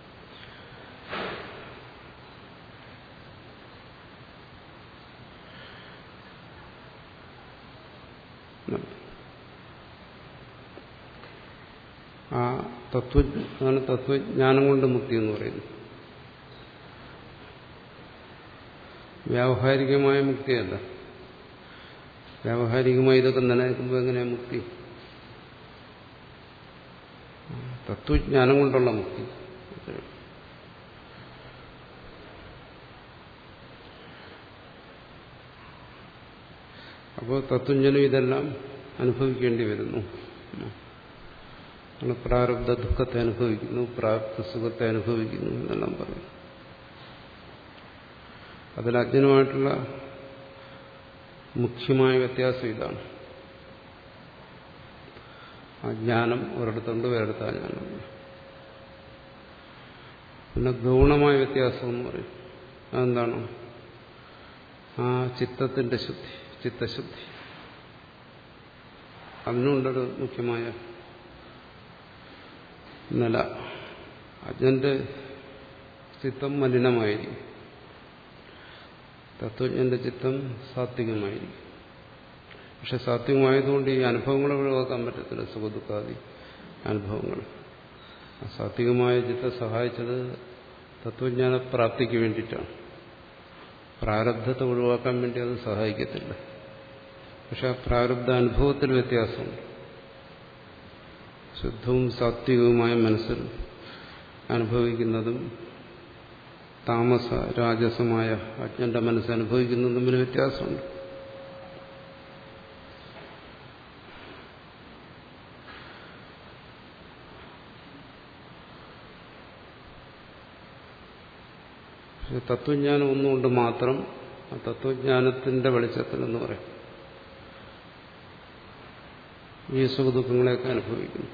ആ തത്വ അതാണ് തത്വജ്ഞാനം കൊണ്ട് മുക്തി എന്ന് പറയുന്നത്. വ്യാവഹാരികമായ മുക്തിയല്ല. വ്യാവഹാരികമായി ഇതൊക്കെ നിലനിൽക്കുമ്പോൾ എങ്ങനെയാ മുക്തി? തത്വജ്ഞാനം കൊണ്ടുള്ള മുക്തി. അപ്പോൾ തത്വജ്ഞനും ഇതെല്ലാം അനുഭവിക്കേണ്ടി വരുന്നു. നമ്മൾ പ്രാരബ്ധ ദുഃഖത്തെ അനുഭവിക്കുന്നു, പ്രാപ്ത സുഖത്തെ അനുഭവിക്കുന്നു എന്നെല്ലാം പറയും. അതിൽ അജ്ഞനുമായിട്ടുള്ള മുഖ്യമായ വ്യത്യാസം ഇതാണ്. ആ ജ്ഞാനം ഒരിടത്തുണ്ട്, വേറെടുത്ത ജ്ഞാനം. പിന്നെ ഗൗണമായ വ്യത്യാസം എന്ന് പറയും. അതെന്താണ്? ആ ചിത്തത്തിന്റെ ശുദ്ധി, ചിത്തശുദ്ധി. അതിനുണ്ടൊരു മുഖ്യമായ നില. അജ്ഞന്റെ ചിത്തം മലിനമായിരിക്കും, തത്വജ്ഞന്റെ ചിത്തം സാത്വികമായിരിക്കും. പക്ഷെ സാത്വികമായതുകൊണ്ട് ഈ അനുഭവങ്ങളെ ഒഴിവാക്കാൻ പറ്റത്തില്ല, സുഖദുഃഖാദി അനുഭവങ്ങൾ. സാത്വികമായ ചിത്തം സഹായിച്ചത് തത്വജ്ഞാന പ്രാപ്തിക്ക് വേണ്ടിയിട്ടാണ്. പ്രാരബ്ധത്തെ ഒഴിവാക്കാൻ വേണ്ടി അത് സഹായിക്കത്തില്ല. പക്ഷെ ആ പ്രാരബ്ധ അനുഭവത്തിൽ വ്യത്യാസമുണ്ട്. ശുദ്ധവും സാത്വികവുമായ മനസ്സിൽ അനുഭവിക്കുന്നതും താമസ രാജസമായ അജ്ഞന്റെ മനസ്സ് അനുഭവിക്കുന്നതും തമ്മിൽ വ്യത്യാസമുണ്ട്. പക്ഷെ തത്വജ്ഞാനം ഒന്നുകൊണ്ട് മാത്രം ആ തത്വജ്ഞാനത്തിന്റെ വെളിച്ചത്തിൽ എന്ന് പറയും ഈ സുഖദുഃഖങ്ങളെയൊക്കെ അനുഭവിക്കുന്നു.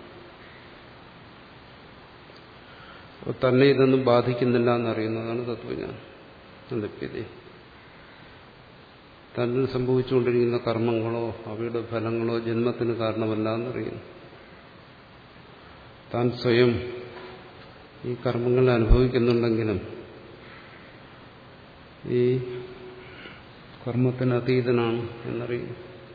അപ്പോൾ തന്നെ ഇതൊന്നും ബാധിക്കുന്നില്ല എന്നറിയുന്നതാണ് തത്വജ്ഞാനം. ലഭ്യത തന്നിൽ സംഭവിച്ചുകൊണ്ടിരിക്കുന്ന കർമ്മങ്ങളോ അവയുടെ ഫലങ്ങളോ ജന്മത്തിന് കാരണമല്ല എന്നറിയുന്നു. താൻ സ്വയം ഈ കർമ്മങ്ങൾ അനുഭവിക്കുന്നുണ്ടെങ്കിലും ഈ കർമ്മത്തിന് അതീതനാണ് എന്നറിയുന്നു.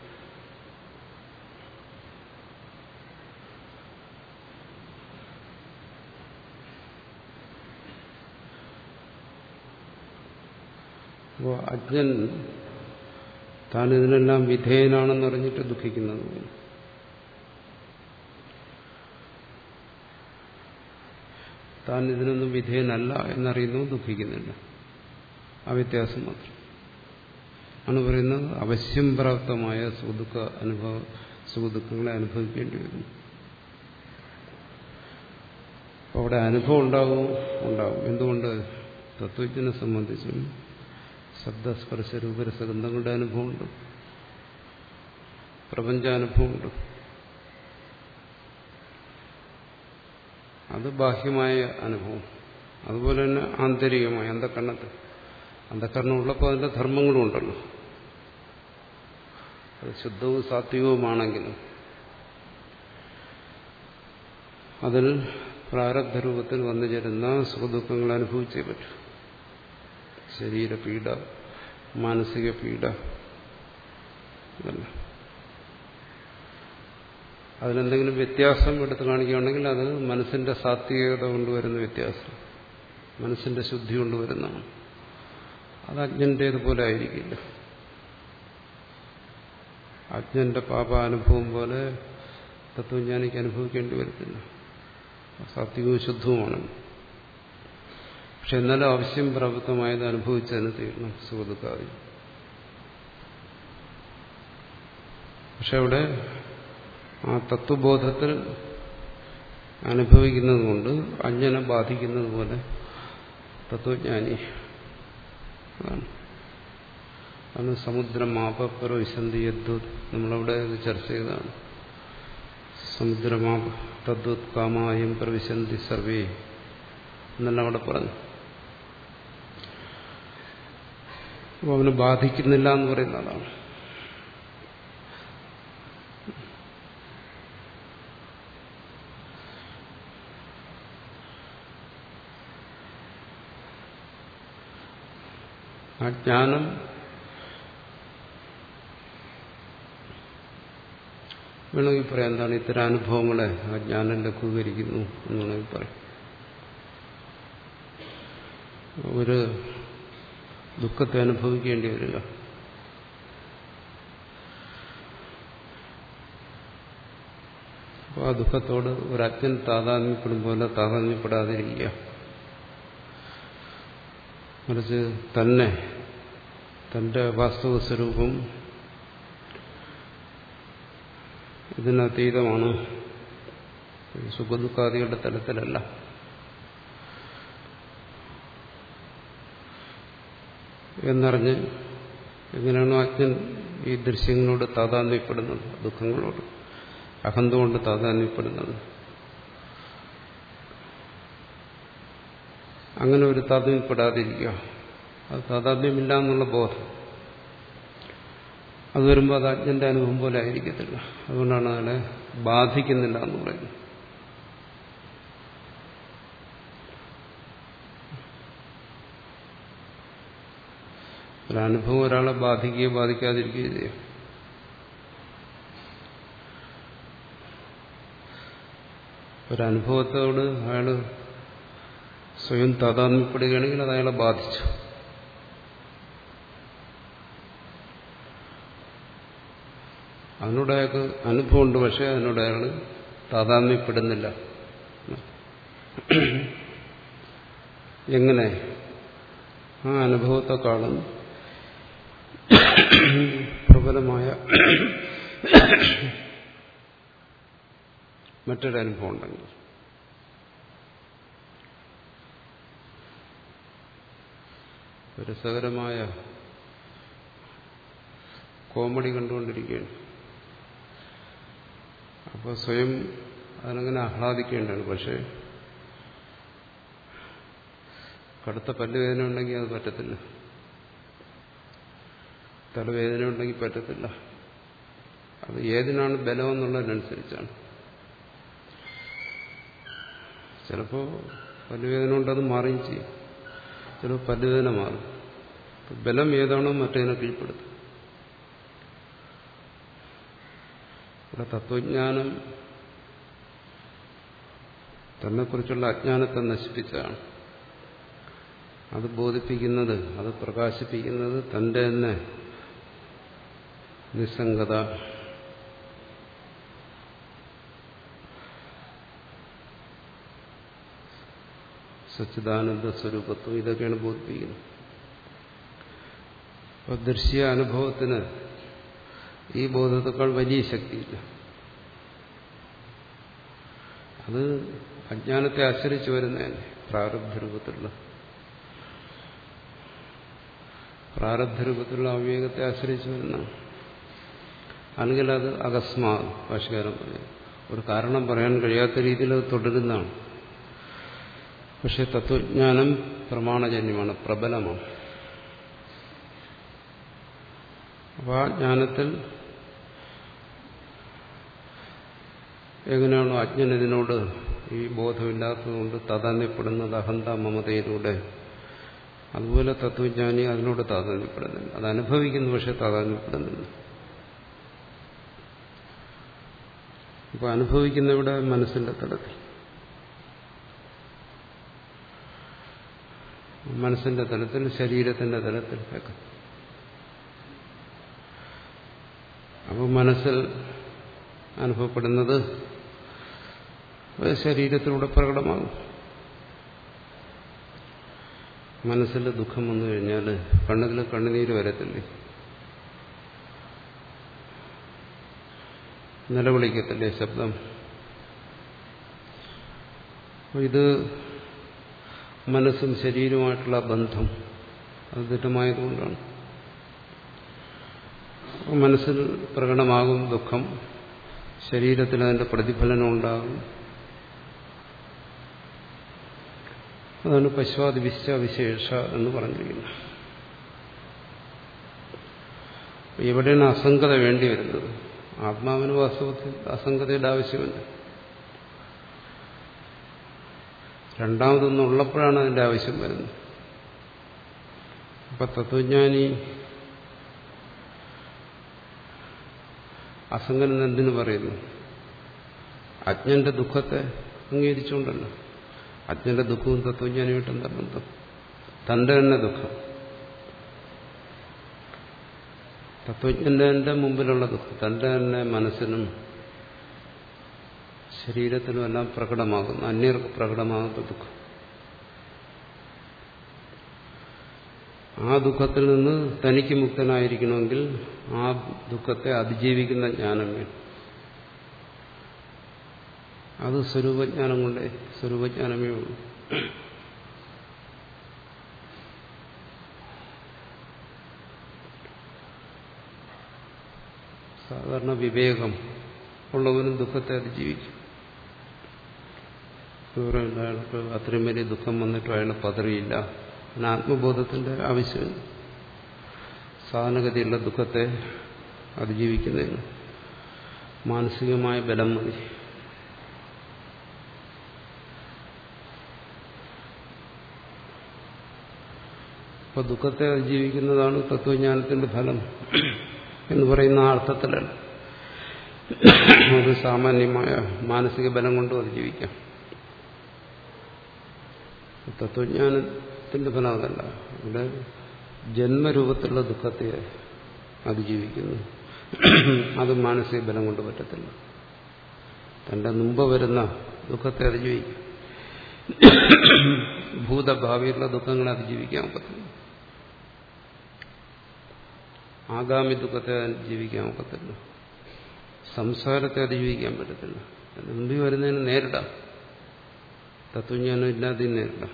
അപ്പോൾ അജ്ഞൻ താൻ ഇതിനെല്ലാം വിധേയനാണെന്നറിഞ്ഞിട്ട് ദുഃഖിക്കുന്നത്. താൻ ഇതിനൊന്നും വിധേയനല്ല എന്നറിയുന്നു, ദുഃഖിക്കുന്നില്ല. ആ വ്യത്യാസം മാത്രം ആണ് പറയുന്നത്. അവശ്യം പ്രാപ്തമായ സുഖദുഃഖ അനുഭവ സുഖദുഃഖങ്ങളെ അനുഭവിക്കേണ്ടി വരുന്നു. അപ്പോൾ അവിടെ അനുഭവം ഉണ്ടാവും ഉണ്ടാവും എന്തുകൊണ്ട്? തത്വജ്ഞനെ സംബന്ധിച്ചും ശബ്ദസ്പർശ രൂപരസഗന്ധങ്ങളുടെ അനുഭവമുണ്ട്, പ്രപഞ്ചാനുഭവമുണ്ട്. അത് ബാഹ്യമായ അനുഭവം. അതുപോലെ തന്നെ ആന്തരികമായ അന്ധകരണത്തിൽ അന്ധകരണം ഉള്ളപ്പോൾ അതിന്റെ ധർമ്മങ്ങളും ഉണ്ടല്ലോ. അത് ശുദ്ധവും സാത്വികവുമാണെങ്കിലും അതിൽ പ്രാരബ്ധ രൂപത്തിൽ വന്നു ചേരുന്ന സുഖദുഃഖങ്ങൾ അനുഭവിച്ചേ പറ്റൂ. ശരീരപീഡ, മാനസിക പീഡ, ഇതല്ല. അതിലെന്തെങ്കിലും വ്യത്യാസം എടുത്ത് കാണിക്കുകയാണെങ്കിൽ അത് മനസ്സിന്റെ സാത്വികത കൊണ്ടുവരുന്ന വ്യത്യാസം. മനസ്സിന്റെ ശുദ്ധി കൊണ്ടുവരുന്നതാണ്. അത് അജ്ഞന്റേതുപോലെ ആയിരിക്കില്ല. അജ്ഞന്റെ പാപാനുഭവം പോലെ തത്വജ്ഞാനിക്ക് അനുഭവിക്കേണ്ടി വരത്തില്ല. സാത്വികവും ശുദ്ധവുമാണ്. പക്ഷെ എന്നാലും ആവശ്യം പ്രാപ്തമായത് അനുഭവിച്ചതിന് തീരണം, സുഖദുഃഖാദി. പക്ഷെ അവിടെ ആ തത്വബോധത്തിൽ അനുഭവിക്കുന്നത് കൊണ്ട് അജ്ഞനെ ബാധിക്കുന്നത് പോലെ തത്വജ്ഞാനി അതാണ്. അതാണ് സമുദ്രമാപ പ്രവിശന്തി യദ്വത്. നമ്മളവിടെ ഇത് ചർച്ച ചെയ്തതാണ്. സമുദ്രമാപ തദ്വത് കാമായം പ്രവിശന്തി സർവേ എന്നെല്ലാം അവിടെ പറഞ്ഞു. അപ്പോൾ അവന് ബാധിക്കുന്നില്ല എന്ന് പറയുന്ന അതാണ്. ആ ജ്ഞാനം വേണമെങ്കിൽ പറയാം എന്താണ് ഇത്തരം അനുഭവങ്ങളെ ആ ജ്ഞാനം ലഘൂകരിക്കുന്നു എന്ന് വേണമെങ്കിൽ പറയാം. ഒരു ദുഃഖത്തെ അനുഭവിക്കേണ്ടി വരിക, അപ്പോൾ ആ ദുഃഖത്തോട് ഒരു അജ്ഞൻ താതാത്മ്യപ്പെടും പോലെ താതാത്മ്യപ്പെടാതിരിക്കുക, മറിച്ച് തന്നെ തന്റെ വാസ്തവ സ്വരൂപം ഇതിനതീതമാണ്, സുഖദുഃഖാദികളുടെ തലത്തിലല്ല. എന്നറിഞ്ഞ് എങ്ങനെയാണോ അജ്ഞൻ ഈ ദൃശ്യങ്ങളോട് താതാത്മ്യപ്പെടുന്നത്, ദുഃഖങ്ങളോട് അഹന്ത കൊണ്ട് താതാത്മ്യപ്പെടുന്നത്, അങ്ങനെ ഒരു താതാത്മ്യപ്പെടാതിരിക്കുക. അത് താതാത്മ്യമില്ല എന്നുള്ള ബോധം അത് വരുമ്പോൾ അത് അജ്ഞന്റെ അനുഭവം പോലെ ആയിരിക്കത്തില്ല. അതുകൊണ്ടാണ് അതിനെ ബാധിക്കുന്നില്ല എന്ന് പറയുന്നത്. ഒരനുഭവം ഒരാളെ ബാധിക്കുകയോ ബാധിക്കാതിരിക്കുകയോ ചെയ്യും. ഒരനുഭവത്തോട് അയാൾ സ്വയം താതാത്മ്യപ്പെടുകയാണെങ്കിൽ അത് അയാളെ ബാധിച്ചു. അതിനോട് അയാൾക്ക് അനുഭവമുണ്ട്, പക്ഷെ അതിനോട് അയാൾ താതാത്മ്യപ്പെടുന്നില്ല. എങ്ങനെ? ആ അനുഭവത്തെക്കാളും പ്രബലമായ മറ്റൊരനുഭവം ഉണ്ടെങ്കിൽ, രസകരമായ കോമഡി കണ്ടുകൊണ്ടിരിക്കുകയാണ്. അപ്പോൾ സ്വയം അതിനങ്ങനെ ആഹ്ലാദിക്കേണ്ടതാണ്. പക്ഷേ കടുത്ത പല്ലുവേദന ഉണ്ടെങ്കിൽ അത് പറ്റത്തില്ല, തലവേദന ഉണ്ടെങ്കിൽ പറ്റത്തില്ല. അത് ഏതിനാണ് ബലമെന്നുള്ളതിനനുസരിച്ചാണ്. ചിലപ്പോൾ പല്ലുവേദന ഉണ്ടത് മാറുകയും ചെയ്യും, ചിലപ്പോൾ പല്ലുവേദന മാറും. ബലം ഏതാണോ മറ്റേതിനെ കീഴ്പ്പെടുത്തും. ഇവിടെ തത്വജ്ഞാനം തന്നെക്കുറിച്ചുള്ള അജ്ഞാനത്തെ നശിപ്പിച്ചാണ്. അത് ബോധിപ്പിക്കുന്നത്, അത് പ്രകാശിപ്പിക്കുന്നത് തന്റെ തന്നെ നിസ്സംഗത, സച്ചിദാനന്ദ സ്വരൂപത്വം, ഇതൊക്കെയാണ് ബോധിപ്പിക്കുന്നത്. അപ്പോൾ ദൃശ്യ അനുഭവത്തിന് ഈ ബോധത്തെക്കാൾ വലിയ ശക്തിയില്ല. അത് അജ്ഞാനത്തെ ആശ്രയിച്ചു വരുന്നതന്നെ, പ്രാരബ്ധ രൂപത്തിലുള്ള പ്രാരബ്ധ രൂപത്തിലുള്ള അവിവേകത്തെ ആശ്രയിച്ചു വരുന്നതാണ്. അല്ലെങ്കിൽ അത് അകസ്മാത്, ഭാഷകാരൻ പറയും, ഒരു കാരണം പറയാൻ കഴിയാത്ത രീതിയിൽ അത് തുടരുന്നതാണ്. പക്ഷെ തത്വജ്ഞാനം പ്രമാണജന്യമാണ്, പ്രബലമാണ്. അപ്പോൾ ആ ജ്ഞാനത്തിൽ എങ്ങനെയാണോ അജ്ഞൻ ഇതിനോട് ഈ ബോധമില്ലാത്തതുകൊണ്ട് താതാത്മ്യപ്പെടുന്നത് അഹന്ത മമതയിലൂടെ, അതുപോലെ തത്വജ്ഞാനി അതിനോട് താതാത്മ്യപ്പെടുന്നില്ല. അത് അനുഭവിക്കുന്നു, പക്ഷെ താതാത്മ്യപ്പെടുന്നില്ല. അപ്പോൾ അനുഭവിക്കുന്ന ഇവിടെ മനസ്സിന്റെ തലത്തിൽ. മനസ്സിന്റെ തലത്തിൽ, ശരീരത്തിന്റെ തലത്തിൽ ഒക്കെ. അപ്പോൾ മനസ്സിൽ അനുഭവപ്പെടുന്നത് ശരീരത്തിലൂടെ പ്രകടമാകും. മനസ്സിൽ ദുഃഖം വന്നു കഴിഞ്ഞാൽ കണ്ണതിൽ കണ്ണുനീര് വരത്തില്ലേ, നിലവിളിക്കത്തില്ലേ ശബ്ദം. ഇത് മനസ്സും ശരീരവുമായിട്ടുള്ള ബന്ധം അത് ദൃഢമായതുകൊണ്ടാണ്. മനസ്സിൽ പ്രകടമാകും ദുഃഖം, ശരീരത്തിൽ അതിന്റെ പ്രതിഫലനം ഉണ്ടാകും. അതാണ് പശ്വാദി വിശ്വ വിശേഷ എന്ന് പറഞ്ഞിരിക്കുന്നത്. എവിടെയാണ് അസംഗത വേണ്ടി വരുന്നത്? ആത്മാവിന് വാസ്തവത്തിൽ അസംഗതയുടെ ആവശ്യമില്ല. രണ്ടാമതൊന്നുള്ളപ്പോഴാണ് അതിന്റെ ആവശ്യം വരുന്നത്. അപ്പൊ തത്വജ്ഞാനി അസംഗൻ എന്തിനു പറയുന്നു? അജ്ഞന്റെ ദുഃഖത്തെ അംഗീകരിച്ചുകൊണ്ടല്ലോ. അജ്ഞന്റെ ദുഃഖവും തത്വജ്ഞാനിയായിട്ട് എന്താ ബന്ധം? തന്റെ തന്നെ ദുഃഖം, തത്വജ്ഞന്റെ മുമ്പിലുള്ള ദുഃഖം തന്റെ തന്നെ മനസ്സിനും ശരീരത്തിനും എല്ലാം പ്രകടമാകുന്നു, അന്യർക്ക് പ്രകടമാകുന്ന ദുഃഖം. ആ ദുഃഖത്തിൽ നിന്ന് തനിക്ക് മുക്തനായിരിക്കണമെങ്കിൽ ആ ദുഃഖത്തെ അതിജീവിക്കുന്ന ജ്ഞാനം വേണം. അത് സ്വരൂപജ്ഞാനം കൊണ്ടേ സ്വരൂപജ്ഞാനമേ ഉള്ളൂ. സാധാരണ വിവേകം ഉള്ളവനും ദുഃഖത്തെ അതിജീവിക്കും. അയാൾക്ക് അത്രയും വലിയ ദുഃഖം വന്നിട്ടും അയാൾ പതറിയില്ല. അതിന് ആത്മബോധത്തിന്റെ ആവശ്യമില്ല. സാധാരണഗതിയുള്ള ദുഃഖത്തെ അതിജീവിക്കുന്നതിന് മാനസികമായ ബലം മതി. അപ്പൊ ദുഃഖത്തെ അതിജീവിക്കുന്നതാണ് തത്വജ്ഞാനത്തിന്റെ ഫലം എന്ന് പറയുന്ന ആ അർത്ഥത്തിലല്ല. അത് സാമാന്യമായ മാനസിക ബലം കൊണ്ടും അതിജീവിക്കാം. തത്വജ്ഞാനത്തിന്റെ ഫലം അതല്ല. ഇവിടെ ജന്മരൂപത്തിലുള്ള ദുഃഖത്തെ അതിജീവിക്കുന്നു. അത് മാനസിക ബലം കൊണ്ട് പറ്റത്തില്ല. തന്റെ മുമ്പ് വരുന്ന ദുഃഖത്തെ അതിജീവിക്കും. ഭൂതഭാവിയുള്ള ദുഃഖങ്ങളെ അതിജീവിക്കാൻ പറ്റില്ല. ആഗാമി ദുഃഖത്തെ അതിജീവിക്കാൻ ഒക്കത്തില്ല. സംസാരത്തെ അതിജീവിക്കാൻ പറ്റത്തില്ല. മുമ്പിൽ വരുന്നതിന് നേരിടാം. തത്വജ്ഞാനം ഇല്ലാതെ നേരിടാം.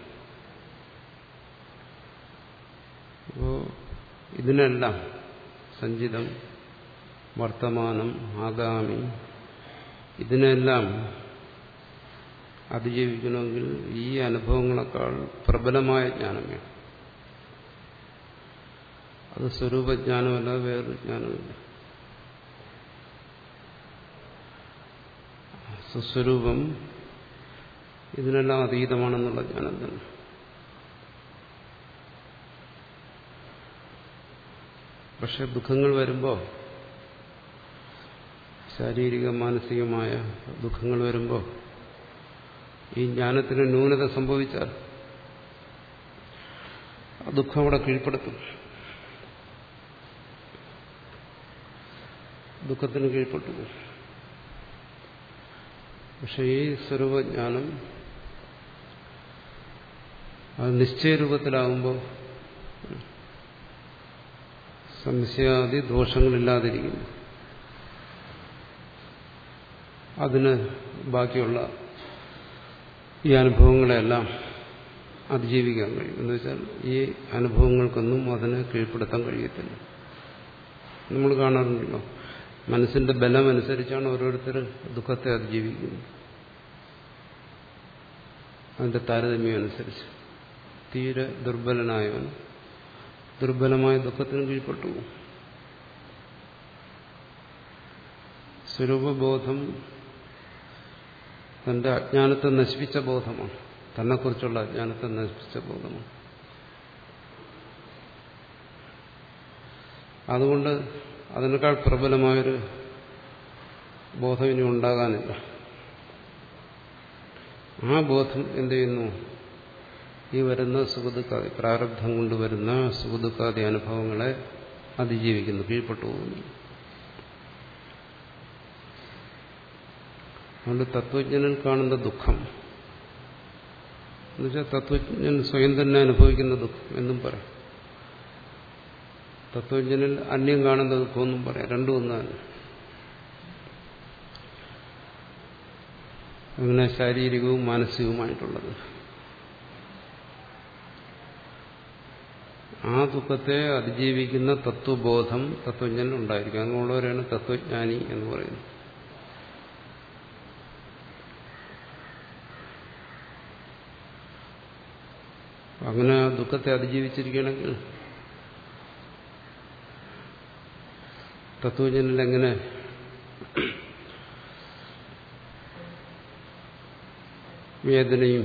അപ്പോ ഇതിനെല്ലാം സഞ്ചിതം, വർത്തമാനം, ആഗാമി, ഇതിനെല്ലാം അതിജീവിക്കണമെങ്കിൽ ഈ അനുഭവങ്ങളെക്കാൾ പ്രബലമായ ജ്ഞാനം വേണം. അത് സ്വരൂപജ്ഞാനമല്ല, വേറൊരു ജ്ഞാനമില്ല. സ്വസ്വരൂപം ഇതിനെല്ലാം അതീതമാണെന്നുള്ള ജ്ഞാനം തന്നെ. പക്ഷെ ദുഃഖങ്ങൾ വരുമ്പോൾ, ശാരീരിക മാനസികമായ ദുഃഖങ്ങൾ വരുമ്പോൾ ഈ ജ്ഞാനത്തിന് ന്യൂനത സംഭവിച്ചാൽ ആ ദുഃഖം അവിടെ കീഴ്പ്പെടുത്തും. ദുഃഖത്തിന് കീഴ്പ്പെട്ടു. പക്ഷെ ഈ സ്വരൂപജ്ഞാനം അത് നിശ്ചയരൂപത്തിലാകുമ്പോൾ സംശയാദി ദോഷങ്ങളില്ലാതിരിക്കുന്നു. അതിന് ബാക്കിയുള്ള ഈ അനുഭവങ്ങളെല്ലാം അതിജീവിക്കാൻ കഴിയും. എന്ന് വെച്ചാൽ ഈ അനുഭവങ്ങൾക്കൊന്നും അതിനെ കീഴ്പ്പെടുത്താൻ കഴിയത്തില്ല. നമ്മൾ കാണാറുണ്ടല്ലോ, മനസ്സിന്റെ ബലം അനുസരിച്ചാണ് ഓരോരുത്തർ ദുഃഖത്തെ അതിജീവിക്കുന്നത്. അതിന്റെ താരതമ്യം അനുസരിച്ച് തീരെ ദുർബലനായവൻ ദുർബലമായ ദുഃഖത്തിന് കീഴ്പ്പെട്ടു. സ്വരൂപബോധം തന്റെ അജ്ഞാനത്തെ നശിപ്പിച്ച ബോധമാണ്. തന്നെക്കുറിച്ചുള്ള അജ്ഞാനത്തെ നശിപ്പിച്ച ബോധമാണ്. അതുകൊണ്ട് അതിനേക്കാൾ പ്രബലമായൊരു ബോധം ഇനി ഉണ്ടാകാനില്ല. ആ ബോധം എന്ത് ചെയ്യുന്നു? ഈ വരുന്ന സുഖദുഃഖാദി പ്രാരബ്ധം കൊണ്ടുവരുന്ന സുഖദുഃഖാദി അനുഭവങ്ങളെ അതിജീവിക്കുന്നു, കീഴ്പ്പെട്ടു പോകുന്നു. അതുകൊണ്ട് തത്വജ്ഞനിൽ കാണുന്ന ദുഃഖം എന്നുവെച്ചാൽ തത്വജ്ഞൻ സ്വയം തന്നെ അനുഭവിക്കുന്ന ദുഃഖം എന്നും പറയാം. തത്വജ്ഞനിൽ അന്യം കാണുന്ന ദുഃഖമെന്നും പറയാം. രണ്ടും ഒന്നാണ്. അങ്ങനെ ശാരീരികവും മാനസികവുമായിട്ടുള്ളത്. ആ ദുഃഖത്തെ അതിജീവിക്കുന്ന തത്വബോധം തത്വജ്ഞൻ ഉണ്ടായിരിക്കും. അങ്ങനെയുള്ളവരെയാണ് തത്വജ്ഞാനി എന്ന് പറയുന്നത്. അങ്ങനെ ആ ദുഃഖത്തെ അതിജീവിച്ചിരിക്കുകയാണെങ്കിൽ തത്വജ്ഞനിൽ എങ്ങനെ വേദനയും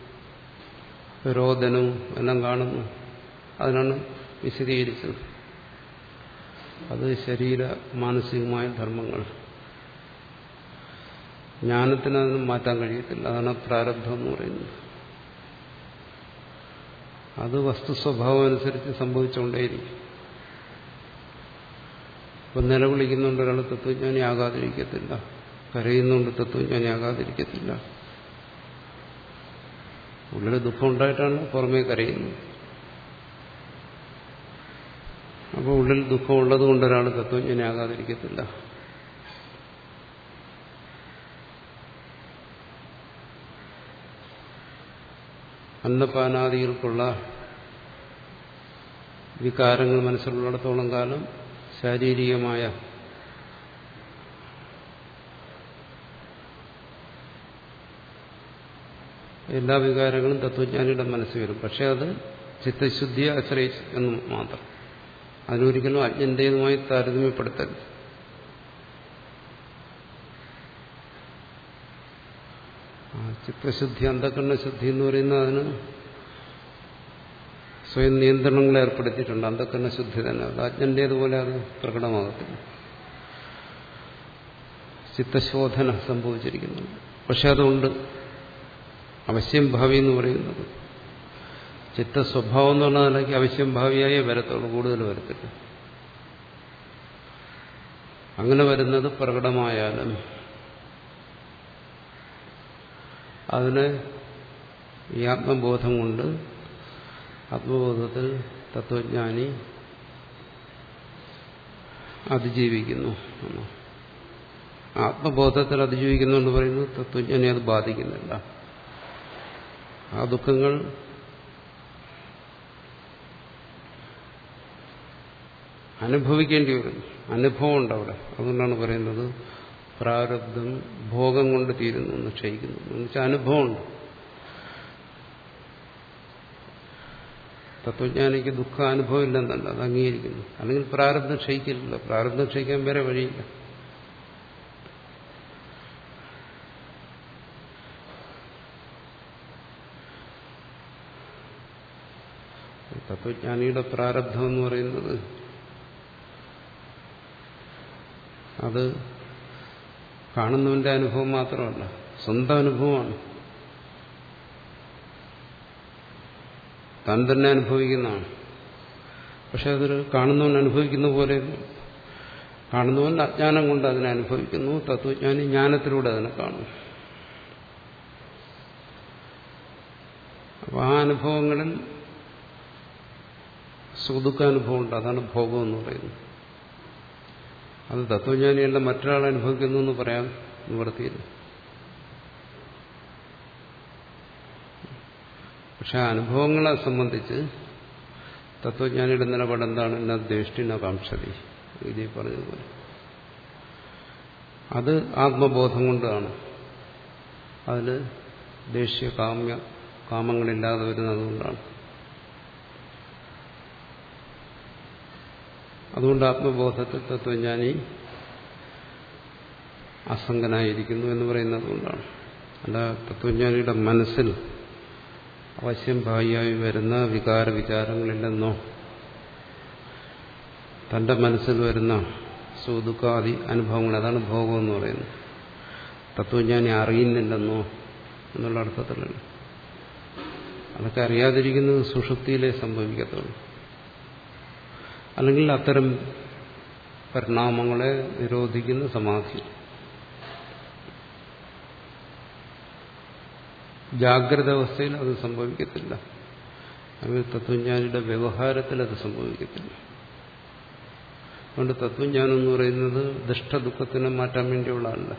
രോദനവും എല്ലാം കാണുന്നു? അതിനാണ് വിശദീകരിച്ചത്. അത് ശരീര മാനസികമായ ധർമ്മങ്ങൾ. ജ്ഞാനത്തിന് അതിന് മാറ്റാൻ കഴിയത്തില്ല. അതാണ് പ്രാരബ്ധം എന്ന് പറയുന്നത്. അത് വസ്തുസ്വഭാവം അനുസരിച്ച് സംഭവിച്ചുകൊണ്ടേയിരിക്കും. ഇപ്പം നിലവിളിക്കുന്നുണ്ട് ഒരാൾ തത്വജ്ഞാനി ആകാതിരിക്കത്തില്ല, കരയുന്നുണ്ട് തത്വജ്ഞാനി ആകാതിരിക്കത്തില്ല. ഉള്ളിൽ ദുഃഖം ഉണ്ടായിട്ടാണ് പുറമേ കരയുന്നത്. അപ്പോൾ ഉള്ളിൽ ദുഃഖം ഉള്ളത് കൊണ്ട് ഒരാൾ തത്വജ്ഞാനി ആകാതിരിക്കത്തില്ല. അന്നപാനാദികൾക്കുള്ള വികാരങ്ങൾ മനസ്സിലുള്ളിടത്തോളം കാലം ശാരീരികമായ എല്ലാ വികാരങ്ങളും തത്വജ്ഞാനിയുടെ മനസ്സിൽ വരും. പക്ഷെ അത് ചിത്തശുദ്ധിയെ ആശ്രയിച്ച് എന്ന് മാത്രം. അതിനൊരിക്കലും അജ്ഞന്റേതുമായി താരതമ്യപ്പെടുത്തരുത്. ചിത്തശുദ്ധി, അന്ധകരണശുദ്ധി എന്ന് പറയുന്നത് അതിന് സ്വയം നിയന്ത്രണങ്ങൾ ഏർപ്പെടുത്തിയിട്ടുണ്ട്. അന്ധകരണശുദ്ധി തന്നെ. അത് അജ്ഞന്റേതുപോലെ അത് പ്രകടമാകത്തില്ല. ചിത്തശോധന സംഭവിച്ചിരിക്കുന്നുണ്ട്. പക്ഷെ അതുകൊണ്ട് അവശ്യം ഭാവി എന്ന് പറയുന്നത് ചിത്തസ്വഭാവം എന്ന് പറഞ്ഞാൽ നിലയ്ക്ക് അവശ്യം ഭാവിയായേ വരത്തുള്ളൂ, കൂടുതൽ വരത്തില്ല. അങ്ങനെ വരുന്നത് പ്രകടമായാലും അതിനെ ഈ ആത്മബോധം കൊണ്ട്, ആത്മബോധത്തിൽ തത്വജ്ഞാനി അതിജീവിക്കുന്നു. ആത്മബോധത്തിൽ അതിജീവിക്കുന്നുണ്ട് പറയുന്നത് തത്വജ്ഞാനി അത് ബാധിക്കുന്നില്ല. ആ ദുഃഖങ്ങൾ അനുഭവിക്കേണ്ടി വരുന്നു. അനുഭവമുണ്ട് അവിടെ. അതുകൊണ്ടാണ് പറയുന്നത് പ്രാരബ്ധം ഭോഗം കൊണ്ട് തീരുന്നു എന്ന് ക്ഷയിക്കുന്നു എന്ന് വെച്ചാൽ അനുഭവമുണ്ട്. തത്വജ്ഞാനിക്ക് ദുഃഖാനുഭവം ഇല്ലെന്നല്ല, അത് അംഗീകരിക്കുന്നു. അല്ലെങ്കിൽ പ്രാരബ്ധം ക്ഷയിക്കില്ല. പ്രാരബ്ധം ക്ഷയിക്കാൻ വേറെ വഴിയില്ല. തത്വജ്ഞാനിയുടെ പ്രാരബ്ധം എന്ന് പറയുന്നത് അത് കാണുന്നവന്റെ അനുഭവം മാത്രമല്ല, സ്വന്തം അനുഭവമാണ്. താൻ തന്നെ അനുഭവിക്കുന്നതാണ്. പക്ഷെ അതൊരു കാണുന്നവൻ അനുഭവിക്കുന്ന പോലെ, കാണുന്നവൻ അജ്ഞാനം കൊണ്ട് അതിനെ അനുഭവിക്കുന്നു, തത്വജ്ഞാനി ജ്ഞാനത്തിലൂടെ അതിനെ കാണും. അപ്പോൾ ആ അനുഭവങ്ങളിൽ സുഖദുഃഖാനുഭവം ഉണ്ട്. അതാണ് ഭോഗം എന്ന് പറയുന്നത്. അത് തത്വജ്ഞാനിയല്ല മറ്റൊരാൾ അനുഭവിക്കുന്നു എന്ന് പറയാൻ നിവൃത്തിയില്ല. പക്ഷെ അനുഭവങ്ങളെ സംബന്ധിച്ച് തത്വജ്ഞാനിയുടെ നിലപാട് എന്താണ്? ന ദ്വേഷ്ടി ന കാംക്ഷതി, ഇതേ പറഞ്ഞതുപോലെ അത് ആത്മബോധം കൊണ്ടാണ്. അതിൽ ദേഷ്യ കാമ്യ കാമങ്ങളില്ലാതെ വരുന്നതുകൊണ്ടാണ്. അതുകൊണ്ട് ആത്മബോധത്തിൽ തത്വജ്ഞാനി അസംഗനായിരിക്കുന്നു എന്ന് പറയുന്നത് കൊണ്ടാണ്. അല്ല തത്വജ്ഞാനിയുടെ മനസ്സിൽ അവശ്യം ഭാവിയായി വരുന്ന വികാര വിചാരങ്ങളില്ലെന്നോ തന്റെ മനസ്സിൽ വരുന്ന സുഖദുഃഖാദി അനുഭവങ്ങൾ, അതാണ് ഭോഗം എന്ന് പറയുന്നത്, തത്വജ്ഞാനി അറിയുന്നില്ലെന്നോ എന്നുള്ള അർത്ഥത്തിലല്ല. അതൊക്കെ അറിയാതിരിക്കുന്നത് സുഷുപ്തിയിലേ സംഭവിക്കത്തുള്ളൂ. അല്ലെങ്കിൽ അത്തരം പരിണാമങ്ങളെ നിരോധിക്കുന്ന സമാധി. ജാഗ്രത അവസ്ഥയിൽ അത് സംഭവിക്കത്തില്ല. അത് തത്വജ്ഞാനിയുടെ വ്യവഹാരത്തിൽ അത് സംഭവിക്കത്തില്ല. അതുകൊണ്ട് തത്വജ്ഞാനം എന്ന് പറയുന്നത് ദുഷ്ടദുഃഖത്തിനെ മാറ്റാൻ വേണ്ടിയുള്ളതല്ല.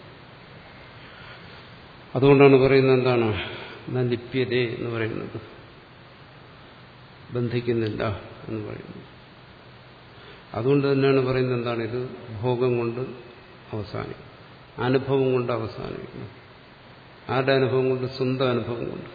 അതുകൊണ്ടാണ് പറയുന്നത് എന്താണ് ലിപ്യതേ എന്ന് പറയുന്നത്, ബന്ധിക്കുന്നില്ല എന്ന് പറയുന്നത്. അതുകൊണ്ട് തന്നെയാണ് പറയുന്നത് എന്താണ് ഇത് ഭോഗം കൊണ്ട് അവസാനിക്കും, അനുഭവം കൊണ്ട് അവസാനിക്കുന്നു. ആരുടെ അനുഭവം കൊണ്ട്? സ്വന്തം അനുഭവം കൊണ്ട്.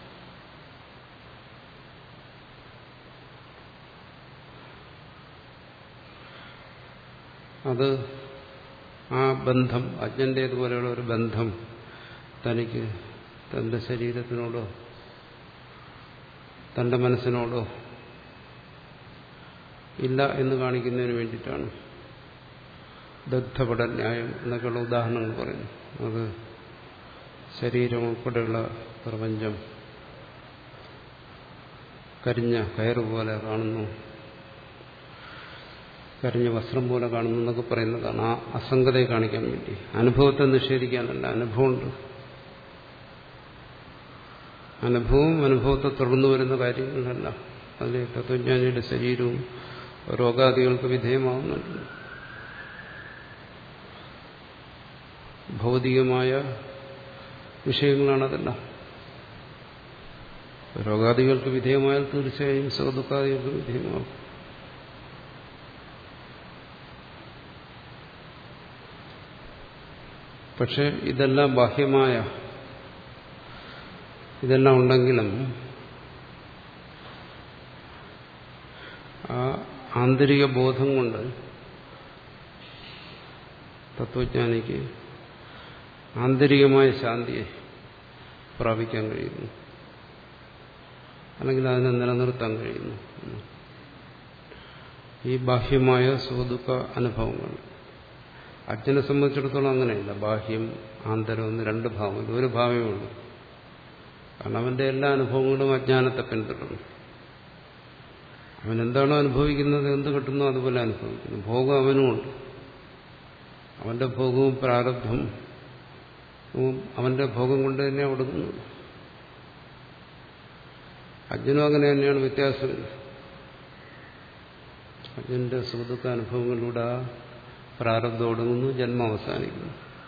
അത് ആ ബന്ധം അജ്ഞന്റേതുപോലെയുള്ള ഒരു ബന്ധം തനിക്ക് തന്റെ ശരീരത്തിനോടോ തന്റെ മനസ്സിനോടോ ഇല്ല എന്ന് കാണിക്കുന്നതിന് വേണ്ടിയിട്ടാണ് ദഗ്ധപടന്യായം എന്നൊക്കെയുള്ള ഉദാഹരണങ്ങൾ പറയുന്നു. അത് ശരീരം ഉൾപ്പെടെയുള്ള പ്രപഞ്ചം കരിഞ്ഞ കയറുപോലെ കാണുന്നു, കരിഞ്ഞ വസ്ത്രം പോലെ കാണുന്നു എന്നൊക്കെ പറയുന്നതാണ് ആ അസംഗതയെ കാണിക്കാൻ വേണ്ടി. അനുഭവത്തെ നിഷേധിക്കാനല്ല, അനുഭവമുണ്ട്. അനുഭവം അനുഭവത്തെ തുടർന്നു വരുന്ന കാര്യങ്ങളല്ല. അതിൽ തത്വജ്ഞാനിയുടെ ശരീരവും രോഗാദികൾക്ക് വിധേയമാവുന്നുണ്ട്. ഭൗതികമായ വിഷയങ്ങളാണതെല്ലാം. രോഗാദികൾക്ക് വിധേയമായാൽ തീർച്ചയായും സുഖദുഃഖാദികൾക്ക് വിധേയമാകും. പക്ഷെ ഇതെല്ലാം ബാഹ്യമായ ഇതെല്ലാം ഉണ്ടെങ്കിലും ആ ആന്തരിക ബോധം കൊണ്ട് തത്വജ്ഞാനിക്ക് ആന്തരികമായ ശാന്തിയെ പ്രാപിക്കാൻ കഴിയുന്നു, അല്ലെങ്കിൽ അതിനെ നിലനിർത്താൻ കഴിയുന്നു. ഈ ബാഹ്യമായ സുഖദുഃഖ അനുഭവങ്ങൾ അജ്ഞനെ സംബന്ധിച്ചിടത്തോളം അങ്ങനെയല്ല. ബാഹ്യം ആന്തരം എന്ന് രണ്ട് ഭാവം, ഇത് ഒരു ഭാവമേ ഉള്ളൂ. കാരണം അവന്റെ എല്ലാ അനുഭവങ്ങളും അജ്ഞാനത്തെ പിന്തുടരുന്നു. അവൻ എന്താണോ അനുഭവിക്കുന്നത്, എന്ത് കിട്ടുന്നോ അതുപോലെ അനുഭവിക്കുന്നു. ഭോഗം അവനുമുണ്ട്. അവന്റെ ഭോഗവും പ്രാരബ്ധവും അവന്റെ ഭോഗം കൊണ്ട് തന്നെ ഒടുങ്ങുന്നു. അജ്ഞനും അങ്ങനെ തന്നെയാണ്, വ്യത്യാസമില്ല. അജ്ഞന്റെ സുഖദുഃഖ അനുഭവങ്ങളിലൂടെ ആ പ്രാരബ്ധം ഒടുങ്ങുന്നു, ജന്മം അവസാനിക്കുന്നു.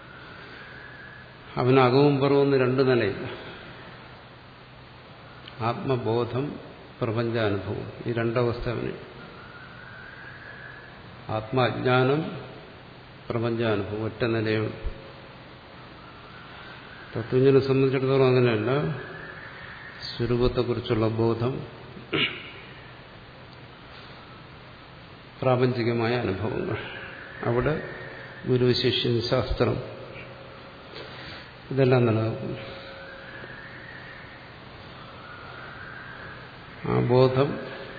അവനകവും പുറവുമെന്ന് രണ്ട് നിലയില്ല. ആത്മബോധം, പ്രപഞ്ചാനുഭവം, ഈ രണ്ടവസ്ഥ അവന്. ആത്മാജ്ഞാനം, പ്രപഞ്ചാനുഭവം ഒറ്റ നിലയുള്ളൂ. തത്വജ്ഞനെ സംബന്ധിച്ചിടത്തോളം അങ്ങനെയല്ല. സ്വരൂപത്തെക്കുറിച്ചുള്ള ബോധം, പ്രാപഞ്ചികമായ അനുഭവങ്ങൾ, അവിടെ ഗുരു, ശിഷ്യൻ, ശാസ്ത്രം ഇതെല്ലാം നിലനിൽക്കുന്നു. ആ ബോധം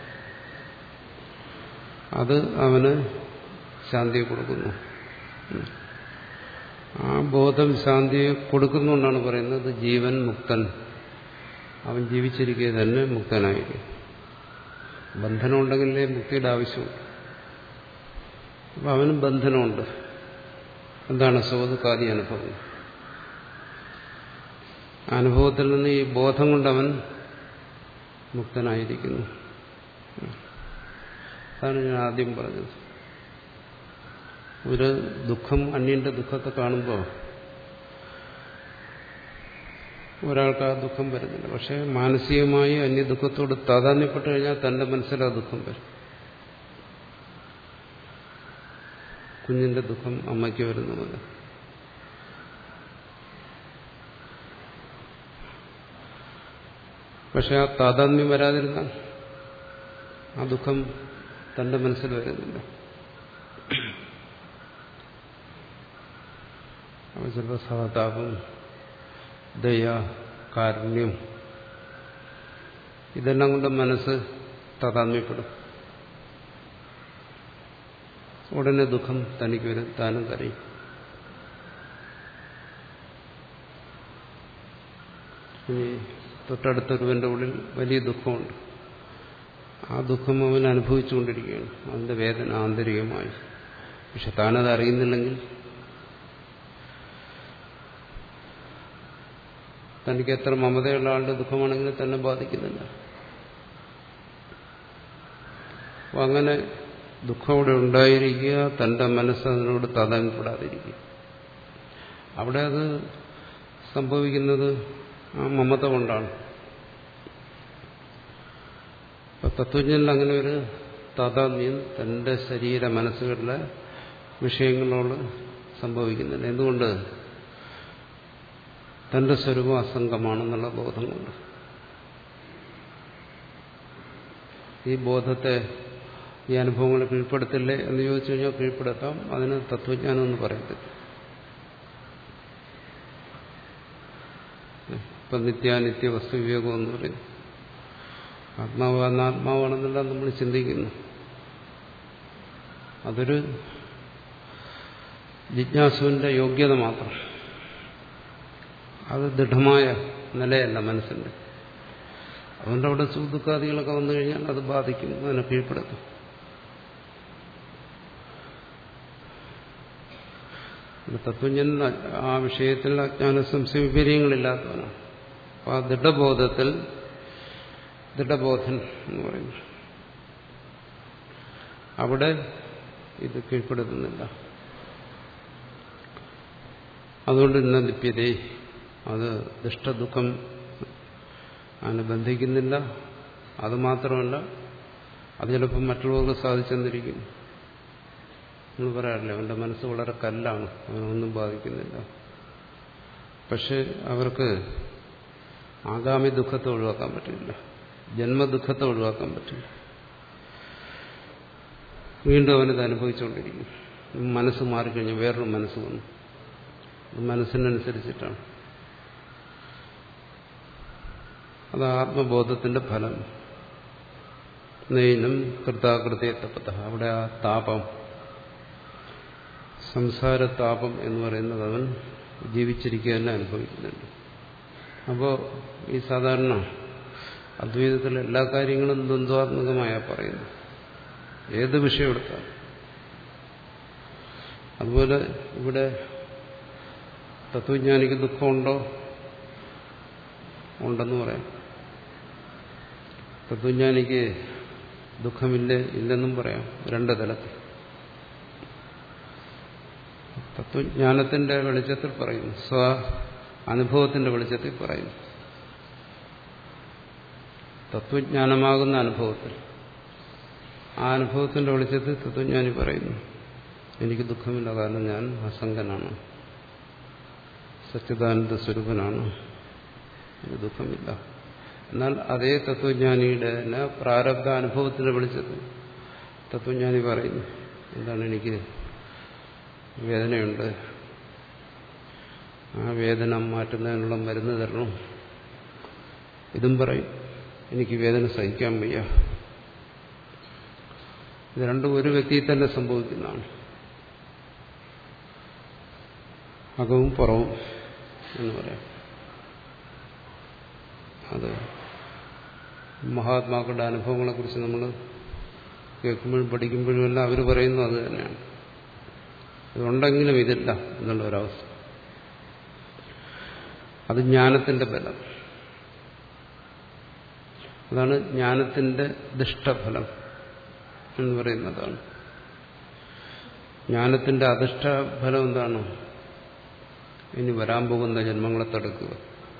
അത് അവന് ശാന്തിയെ കൊടുക്കുന്നു. ആ ബോധം ശാന്തിയെ കൊടുക്കുന്നുകൊണ്ടാണ് പറയുന്നത് ജീവൻ മുക്തൻ. അവൻ ജീവിച്ചിരിക്കുക തന്നെ മുക്തനായിരിക്കും. ബന്ധനമുണ്ടെങ്കിലേ മുക്തിയുടെ ആവശ്യമുണ്ട്. അപ്പം അവനും ബന്ധനമുണ്ട്. എന്താണ്? സുഖദുഃഖാദി അനുഭവം. അനുഭവത്തിൽ നിന്ന് ഈ ബോധം കൊണ്ടവൻ മുക്തനായിരിക്കുന്നു. അതാണ് ഞാൻ ആദ്യം പറഞ്ഞത്. ഒരു ദുഃഖം, അന്യന്റെ ദുഃഖത്തെ കാണുമ്പോൾ ഒരാൾക്ക് ആ ദുഃഖം വരുന്നില്ല. പക്ഷെ മാനസികമായി അന്യ ദുഃഖത്തോട് താതാന്യപ്പെട്ട് കഴിഞ്ഞാൽ തന്റെ മനസ്സിൽ ആ ദുഃഖം വരും. കുഞ്ഞിന്റെ ദുഃഖം അമ്മയ്ക്ക് വരുന്ന പോലെ. പക്ഷെ ആ താതാത്മ്യം വരാതിരുന്നാൽ ആ ദുഃഖം തന്റെ മനസ്സിൽ വരുന്നില്ല. അപ്പോൾ ചിലപ്പോൾ സഹതാപം, ദയ, കാരുണ്യം ഇതെല്ലാം കൊണ്ട് മനസ്സ് താതാത്മ്യപ്പെടും. ഉടനെ ദുഃഖം തനിക്ക് വരും, താനും കരയും. ഇനി തൊട്ടടുത്തൊരുവന്റെ ഉള്ളിൽ വലിയ ദുഃഖമുണ്ട്. ആ ദുഃഖം അവൻ അനുഭവിച്ചുകൊണ്ടിരിക്കുകയാണ്, അതിന്റെ വേദന ആന്തരികമായി. പക്ഷെ താനത് അറിയുന്നില്ലെങ്കിൽ തനിക്ക് എത്ര മമതയുള്ള ആളുടെ ദുഃഖമാണെങ്കിലും തന്നെ ബാധിക്കുന്നില്ല. അപ്പം അങ്ങനെ ദുഃഖം അവിടെ ഉണ്ടായിരിക്കുക, തന്റെ മനസ്സ് അതിനോട് താതാൻപ്പെടാതിരിക്കുക. അവിടെ അത് സംഭവിക്കുന്നത് ആ മമത കൊണ്ടാണ്. അപ്പൊ തത്വജ്ഞനിൽ അങ്ങനെ ഒരു താതാത്മ്യം തന്റെ ശരീര മനസ്സുകളിലെ വിഷയങ്ങളോട് സംഭവിക്കുന്നില്ല. എന്തുകൊണ്ട്? തന്റെ സ്വരൂപം അസംഗമാണെന്നുള്ള ബോധം കൊണ്ട്. ഈ ബോധത്തെ, ഈ അനുഭവങ്ങളെ കീഴ്പ്പെടുത്തില്ലേ എന്ന് ചോദിച്ചു കഴിഞ്ഞാൽ കീഴ്പ്പെടുത്താം. അതിന് തത്വജ്ഞാനം എന്ന് പറയത്തില്ല. ഇപ്പം നിത്യാനിത്യ വസ്തുവിവേകം എന്ന് പറയും. ആത്മാവ് അനാത്മാവാണെന്നെല്ലാം നമ്മൾ ചിന്തിക്കുന്നു. അതൊരു ജിജ്ഞാസുവിന്റെ യോഗ്യത മാത്രം. അത് ദൃഢമായ നിലയല്ല മനസ്സിന്റെ. അതുകൊണ്ട് അവിടെ സുഖദുഃഖാദികളൊക്കെ വന്നു കഴിഞ്ഞാൽ അത് ബാധിക്കും, അതിനെ കീഴ്പ്പെടുത്തും. തത്വജ്ഞൻ ആ വിഷയത്തിൽ അജ്ഞാന സംശയ വിപര്യങ്ങളില്ലാത്തവനാണ്. അപ്പൊ ആ ദൃഢബോധത്തിൽ, ദൃഢബോധൻ എന്ന് പറയുന്നു, അവിടെ ഇത് കീഴ്പ്പെടുത്തുന്നില്ല. അതുകൊണ്ട് ഇന്ന ലിപ്യതേ, അത് ദുഷ്ടദുഃഖം അതിനെ ബന്ധിക്കുന്നില്ല. അതുമാത്രമല്ല, അത് ചിലപ്പോൾ മറ്റുള്ളവർക്ക് സാധിച്ചെന്നിരിക്കും. നമ്മൾ പറയാറില്ല, അവന്റെ മനസ്സ് വളരെ കല്ലാണ്, അവനൊന്നും ബാധിക്കുന്നില്ല. പക്ഷെ അവർക്ക് ആഗാമി ദുഃഖത്തെ ഒഴിവാക്കാൻ പറ്റില്ല, ജന്മദുഃഖത്തെ ഒഴിവാക്കാൻ പറ്റില്ല. വീണ്ടും അവനത് അനുഭവിച്ചുകൊണ്ടിരിക്കും. മനസ്സ് മാറിക്കഴിഞ്ഞു വേറൊരു മനസ്സ് വന്നു. മനസ്സിനനുസരിച്ചിട്ടാണ്. അത് ആത്മബോധത്തിന്റെ ഫലം. നൈനം കൃതാകൃത്യത്തപ്പത്ത, അവിടെ ആ താപം, സംസാരതാപം എന്ന് പറയുന്നത് അവൻ ജീവിച്ചിരിക്കുക തന്നെ അനുഭവിക്കുന്നുണ്ട്. അപ്പോൾ ഈ സാധാരണ അദ്വൈതത്തിലെ എല്ലാ കാര്യങ്ങളും ദ്വന്ദ്വാത്മകമായാണ് പറയുന്നത്, ഏത് വിഷയം എടുത്താൽ. അതുപോലെ ഇവിടെ തത്വജ്ഞാനിക്ക് ദുഃഖമുണ്ടോ? ഉണ്ടെന്ന് പറയാം. തത്വജ്ഞാനിക്ക് ദുഃഖമില്ലേ? ഇല്ലെന്നും പറയാം. രണ്ട് തലത്തിൽ. തത്വജ്ഞാനത്തിന്റെ വെളിച്ചത്തിൽ പറയുന്നു, സ്വ അനുഭവത്തിന്റെ വെളിച്ചത്തിൽ പറയുന്നു. തത്വജ്ഞാനമാകുന്ന അനുഭവത്തിൽ, ആ അനുഭവത്തിന്റെ വെളിച്ചത്തിൽ തത്വജ്ഞാനി പറയുന്നു, എനിക്ക് ദുഃഖമില്ല, കാരണം ഞാൻ അസംഗനാണ്, സച്ചിദാനന്ദ സ്വരൂപനാണ്, എനിക്ക് ദുഃഖമില്ല. എന്നാൽ അതേ തത്വജ്ഞാനിയുടെ തന്നെ പ്രാരബ്ധ അനുഭവത്തിന്റെ വെളിച്ചത്തിൽ തത്വജ്ഞാനി പറയുന്നു, എന്താണ്, എനിക്ക് വേദനയുണ്ട്, ആ വേദന മാറ്റുന്നതിനുള്ള മരുന്ന് തരണം. ഇതും പറയും, എനിക്ക് വേദന സഹിക്കാൻ വയ്യ. ഇത് രണ്ടും ഒരു വ്യക്തിയിൽ തന്നെ സംഭവിക്കുന്നതാണ്, അകവും പുറവും എന്ന് പറയാം. അത് മഹാത്മാക്കളുടെ അനുഭവങ്ങളെക്കുറിച്ച് നമ്മൾ കേൾക്കുമ്പോഴും പഠിക്കുമ്പോഴും എല്ലാം അവർ പറയുന്നു അത് തന്നെയാണ്. ഇതുണ്ടെങ്കിലും ഇതില്ല എന്നുള്ള ഒരവസ്ഥ. അത് ജ്ഞാനത്തിന്റെ ബലം. അതാണ് ജ്ഞാനത്തിന്റെ ദുഷ്ടഫലം എന്ന് പറയുന്നതാണ്. ജ്ഞാനത്തിന്റെ അധിഷ്ഠഫലം എന്താണ്? ഇനി വരാൻ പോകുന്ന ജന്മങ്ങളെ തടുക്കുക,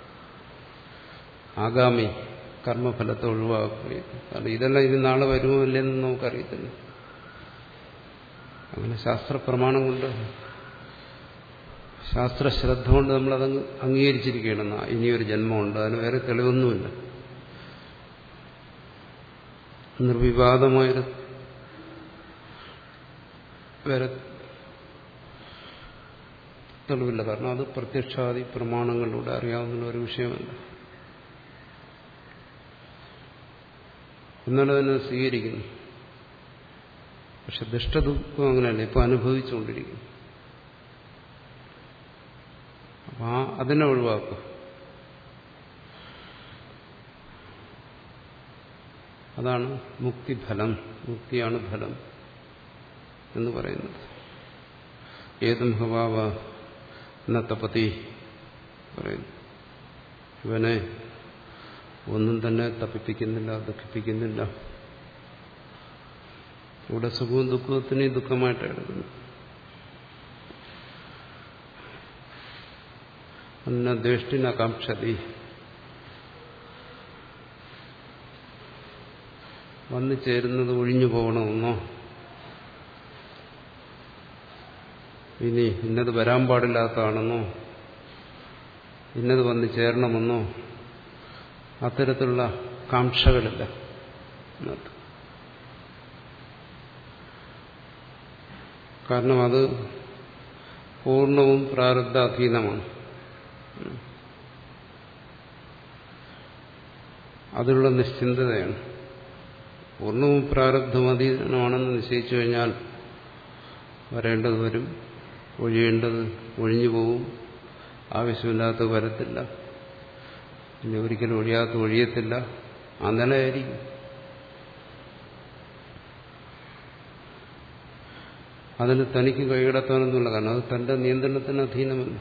ആഗാമി കർമ്മഫലത്തെ ഒഴിവാക്കുക. കാരണം ഇതെല്ലാം ഇനി നാളെ വരുമോ ഇല്ലെന്ന് നമുക്കറിയത്തില്ല. അങ്ങനെ ശാസ്ത്രപ്രമാണം കൊണ്ട്, ശാസ്ത്രശ്രദ്ധ കൊണ്ട് നമ്മളതങ്ങ് അംഗീകരിച്ചിരിക്കുകയാണ്. ഇനിയൊരു ജന്മമുണ്ട്, അതിന് വേറെ തെളിവൊന്നുമില്ല. നിർവിവാദമായൊരു വേറെ തെളിവില്ല. കാരണം അത് പ്രത്യക്ഷാദി പ്രമാണങ്ങളിലൂടെ അറിയാവുന്ന ഒരു വിഷയമല്ല. എന്നാലും അതിനെ സ്വീകരിക്കുന്നു. പക്ഷെ ദുഷ്ടദുഃഖം അങ്ങനെയല്ല, ഇപ്പൊ അനുഭവിച്ചുകൊണ്ടിരിക്കുന്നു. അപ്പൊ ആ അതിനെ ഒഴിവാക്കുക. അതാണ് മുക്തിഫലം. മുക്തിയാണ് ഫലം എന്ന് പറയുന്നത്. ഏതും ഹവാവ എന്ന തപതി പറയുന്നു. ഇവനെ ഒന്നും തന്നെ തപിപ്പിക്കുന്നില്ല, ദുഃഖിപ്പിക്കുന്നില്ല. ഇവിടെ സുഖവും ദുഃഖത്തിനെയും ദുഃഖമായിട്ട് എടുക്കുന്നു. അന്ന ദ്വേഷ്ടിന കാംക്ഷതി, വന്നു ചേരുന്നത് ഒഴിഞ്ഞു പോകണമെന്നോ ഇനി ഇന്നത് വരാൻ പാടില്ലാത്തതാണെന്നോ ഇന്നത് വന്നു ചേരണമെന്നോ അത്തരത്തിലുള്ള കാംക്ഷകളില്ല. കാരണം അത് പൂർണ്ണവും പ്രാരബ്ധാധീനമാണ്. അതിലുള്ള നിശ്ചിന്തതയാണ്. പൂർണ്ണവും പ്രാരബ്ധമധീനമാണെന്ന് നിശ്ചയിച്ചു കഴിഞ്ഞാൽ വരേണ്ടത് വരും, ഒഴിയേണ്ടത് ഒഴിഞ്ഞു പോവും, ആവശ്യമില്ലാത്തത് വരത്തില്ല, പിന്നെ ഒരിക്കലും ഒഴിയാത്ത ഒഴിയത്തില്ല. ആ നിലയായിരിക്കും. അതിന് തനിക്ക് കൈകടത്താനൊന്നുമില്ല. കാരണം അത് തന്റെ നിയന്ത്രണത്തിന് അധീനമല്ല.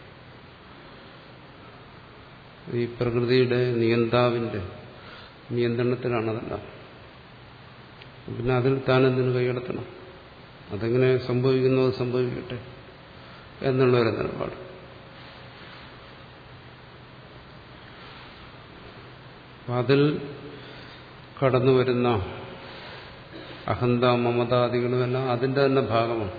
ഈ പ്രകൃതിയുടെ നിയന്താവിന്റെ നിയന്ത്രണത്തിലാണതല്ല. പിന്നെ അതിൽ താനെന്തിനു കൈകടത്തണം? അതെങ്ങനെ സംഭവിക്കുന്നു, അത് സംഭവിക്കട്ടെ എന്നുള്ളൊരു നിലപാട്. അതിൽ കടന്നു വരുന്ന അഹന്ത മമതാദികളുമെല്ലാം അതിന്റെ തന്നെ ഭാഗമാണ്.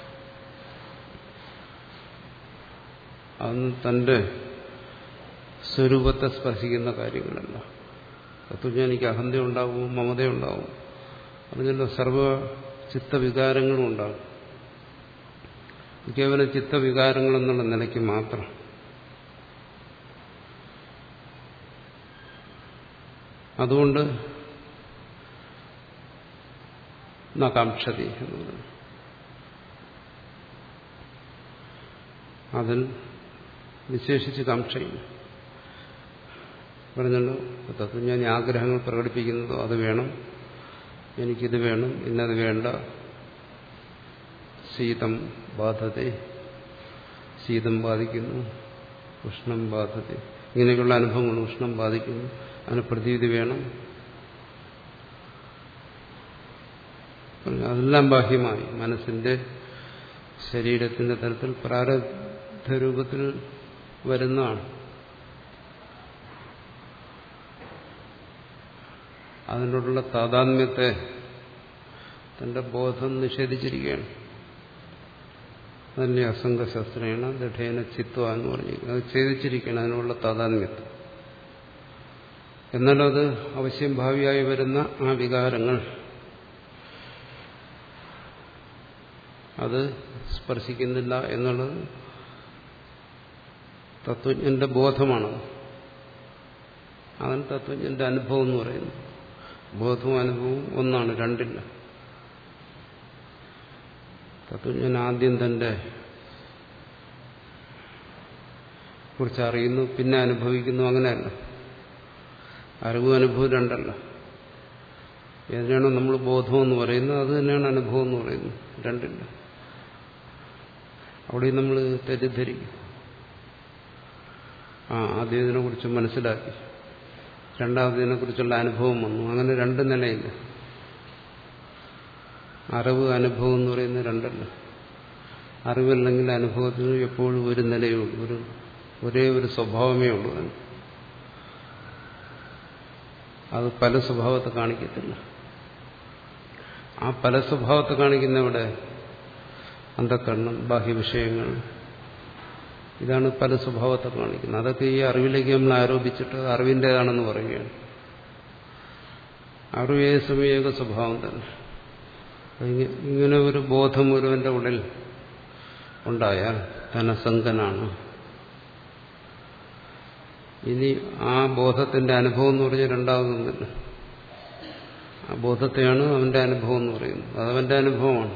അതൊന്നും തന്റെ സ്വരൂപത്തെ സ്പർശിക്കുന്ന കാര്യങ്ങളല്ല. തത്വജ്ഞാനിക്ക് അഹന്തയുണ്ടാവും, മമതയുണ്ടാവും, അതിനുള്ള സർവ ചിത്തവികാരങ്ങളും ഉണ്ടാകും. കേവലം ചിത്തവികാരങ്ങളെന്നുള്ള നിലയ്ക്ക് മാത്രം. അതുകൊണ്ട് നകാംക്ഷതി എന്ന് പറയുന്നു. അതിൽ വിശേഷിച്ച് കാംക്ഷയില്ല. പറഞ്ഞല്ലോ, തത്വജ്ഞാനി ആഗ്രഹങ്ങൾ പ്രകടിപ്പിക്കുന്നതോ അത് വേണം, എനിക്കിത് വേണം, ഇന്നത് വേണ്ട, ശീതം ബാധത്തെ, ശീതം ബാധിക്കുന്നു, ഉഷ്ണം ബാധത്തെ, ഇങ്ങനെയൊക്കെയുള്ള അനുഭവങ്ങൾ. ഉഷ്ണം ബാധിക്കുന്നു, അതിന് പ്രതീതി വേണം. അതെല്ലാം ബാഹ്യമായി മനസ്സിന്റെ ശരീരത്തിന്റെ തരത്തിൽ പ്രാരബ്ധ രൂപത്തിൽ വരുന്നതാണ്. അതിനോടുള്ള താതാത്മ്യത്തെ തന്റെ ബോധം നിഷേധിച്ചിരിക്കുകയാണ്. അതിന്റെ അസംഗശസ്ത്രേണ ദൃഢേന ചിത്വ എന്ന് പറഞ്ഞിരിക്കുന്നത് അത് ഛേദിച്ചിരിക്കുകയാണ്, അതിനുള്ള താതാത്മ്യത്തെ. എന്നാലത് അവശ്യം ഭാവിയായി വരുന്ന ആ വികാരങ്ങൾ അത് സ്പർശിക്കുന്നില്ല എന്നുള്ളത് തത്വജ്ഞന്റെ ബോധമാണ്. അതാണ് തത്വജ്ഞന്റെ അനുഭവം എന്ന് പറയുന്നത്. ബോധവും അനുഭവവും ഒന്നാണ്, രണ്ടില്ല. തത്വജ്ഞൻ ആദ്യം തന്റെ കുറിച്ച് അറിയുന്നു, പിന്നെ അനുഭവിക്കുന്നു. അങ്ങനെയല്ല. അറിവും അനുഭവം രണ്ടല്ല. ഏതിനാണോ നമ്മൾ ബോധമെന്ന് പറയുന്നത് അത് തന്നെയാണ് അനുഭവം എന്ന് പറയുന്നത്. രണ്ടില്ല. അവിടെ നമ്മൾ തെറ്റിദ്ധരിക്കും. ആ ആദ്യം ഇതിനെക്കുറിച്ച് മനസ്സിലാക്കി, രണ്ടാമതിനെക്കുറിച്ചുള്ള അനുഭവം വന്നു. അങ്ങനെ രണ്ട് നിലയില്ല. അറിവ് അനുഭവം എന്ന് പറയുന്നത് രണ്ടല്ല. അറിവല്ലെങ്കിൽ അനുഭവത്തിന് എപ്പോഴും ഒരു നിലയേ ഉള്ളൂ, ഒരു ഒരേ ഒരു സ്വഭാവമേ ഉള്ളൂ. അത് പല സ്വഭാവത്തെ കാണിക്കത്തില്ല. ആ പല സ്വഭാവത്തെ കാണിക്കുന്നവിടെ അന്ധക്കരണം, ബാഹ്യവിഷയങ്ങൾ, ഇതാണ് പല സ്വഭാവത്തെ കാണിക്കുന്നത്. അതൊക്കെ ഈ അറിവിലേക്ക് നമ്മൾ ആരോപിച്ചിട്ട് അറിവിൻ്റേതാണെന്ന് പറയുകയാണ്. അറിവ് ഏത് സമയം ഏക സ്വഭാവം തന്നെ. ഇങ്ങനെ ഒരു ബോധം ഒരുവന്റെ ഉള്ളിൽ ഉണ്ടായാൽ ധനസംഗനാണ്. ഇനി ആ ബോധത്തിന്റെ അനുഭവം എന്ന് പറഞ്ഞാൽ രണ്ടാമതൊന്നുമില്ല. ആ ബോധത്തെയാണ് അവന്റെ അനുഭവം എന്ന് പറയുന്നത്. അതവന്റെ അനുഭവമാണ്.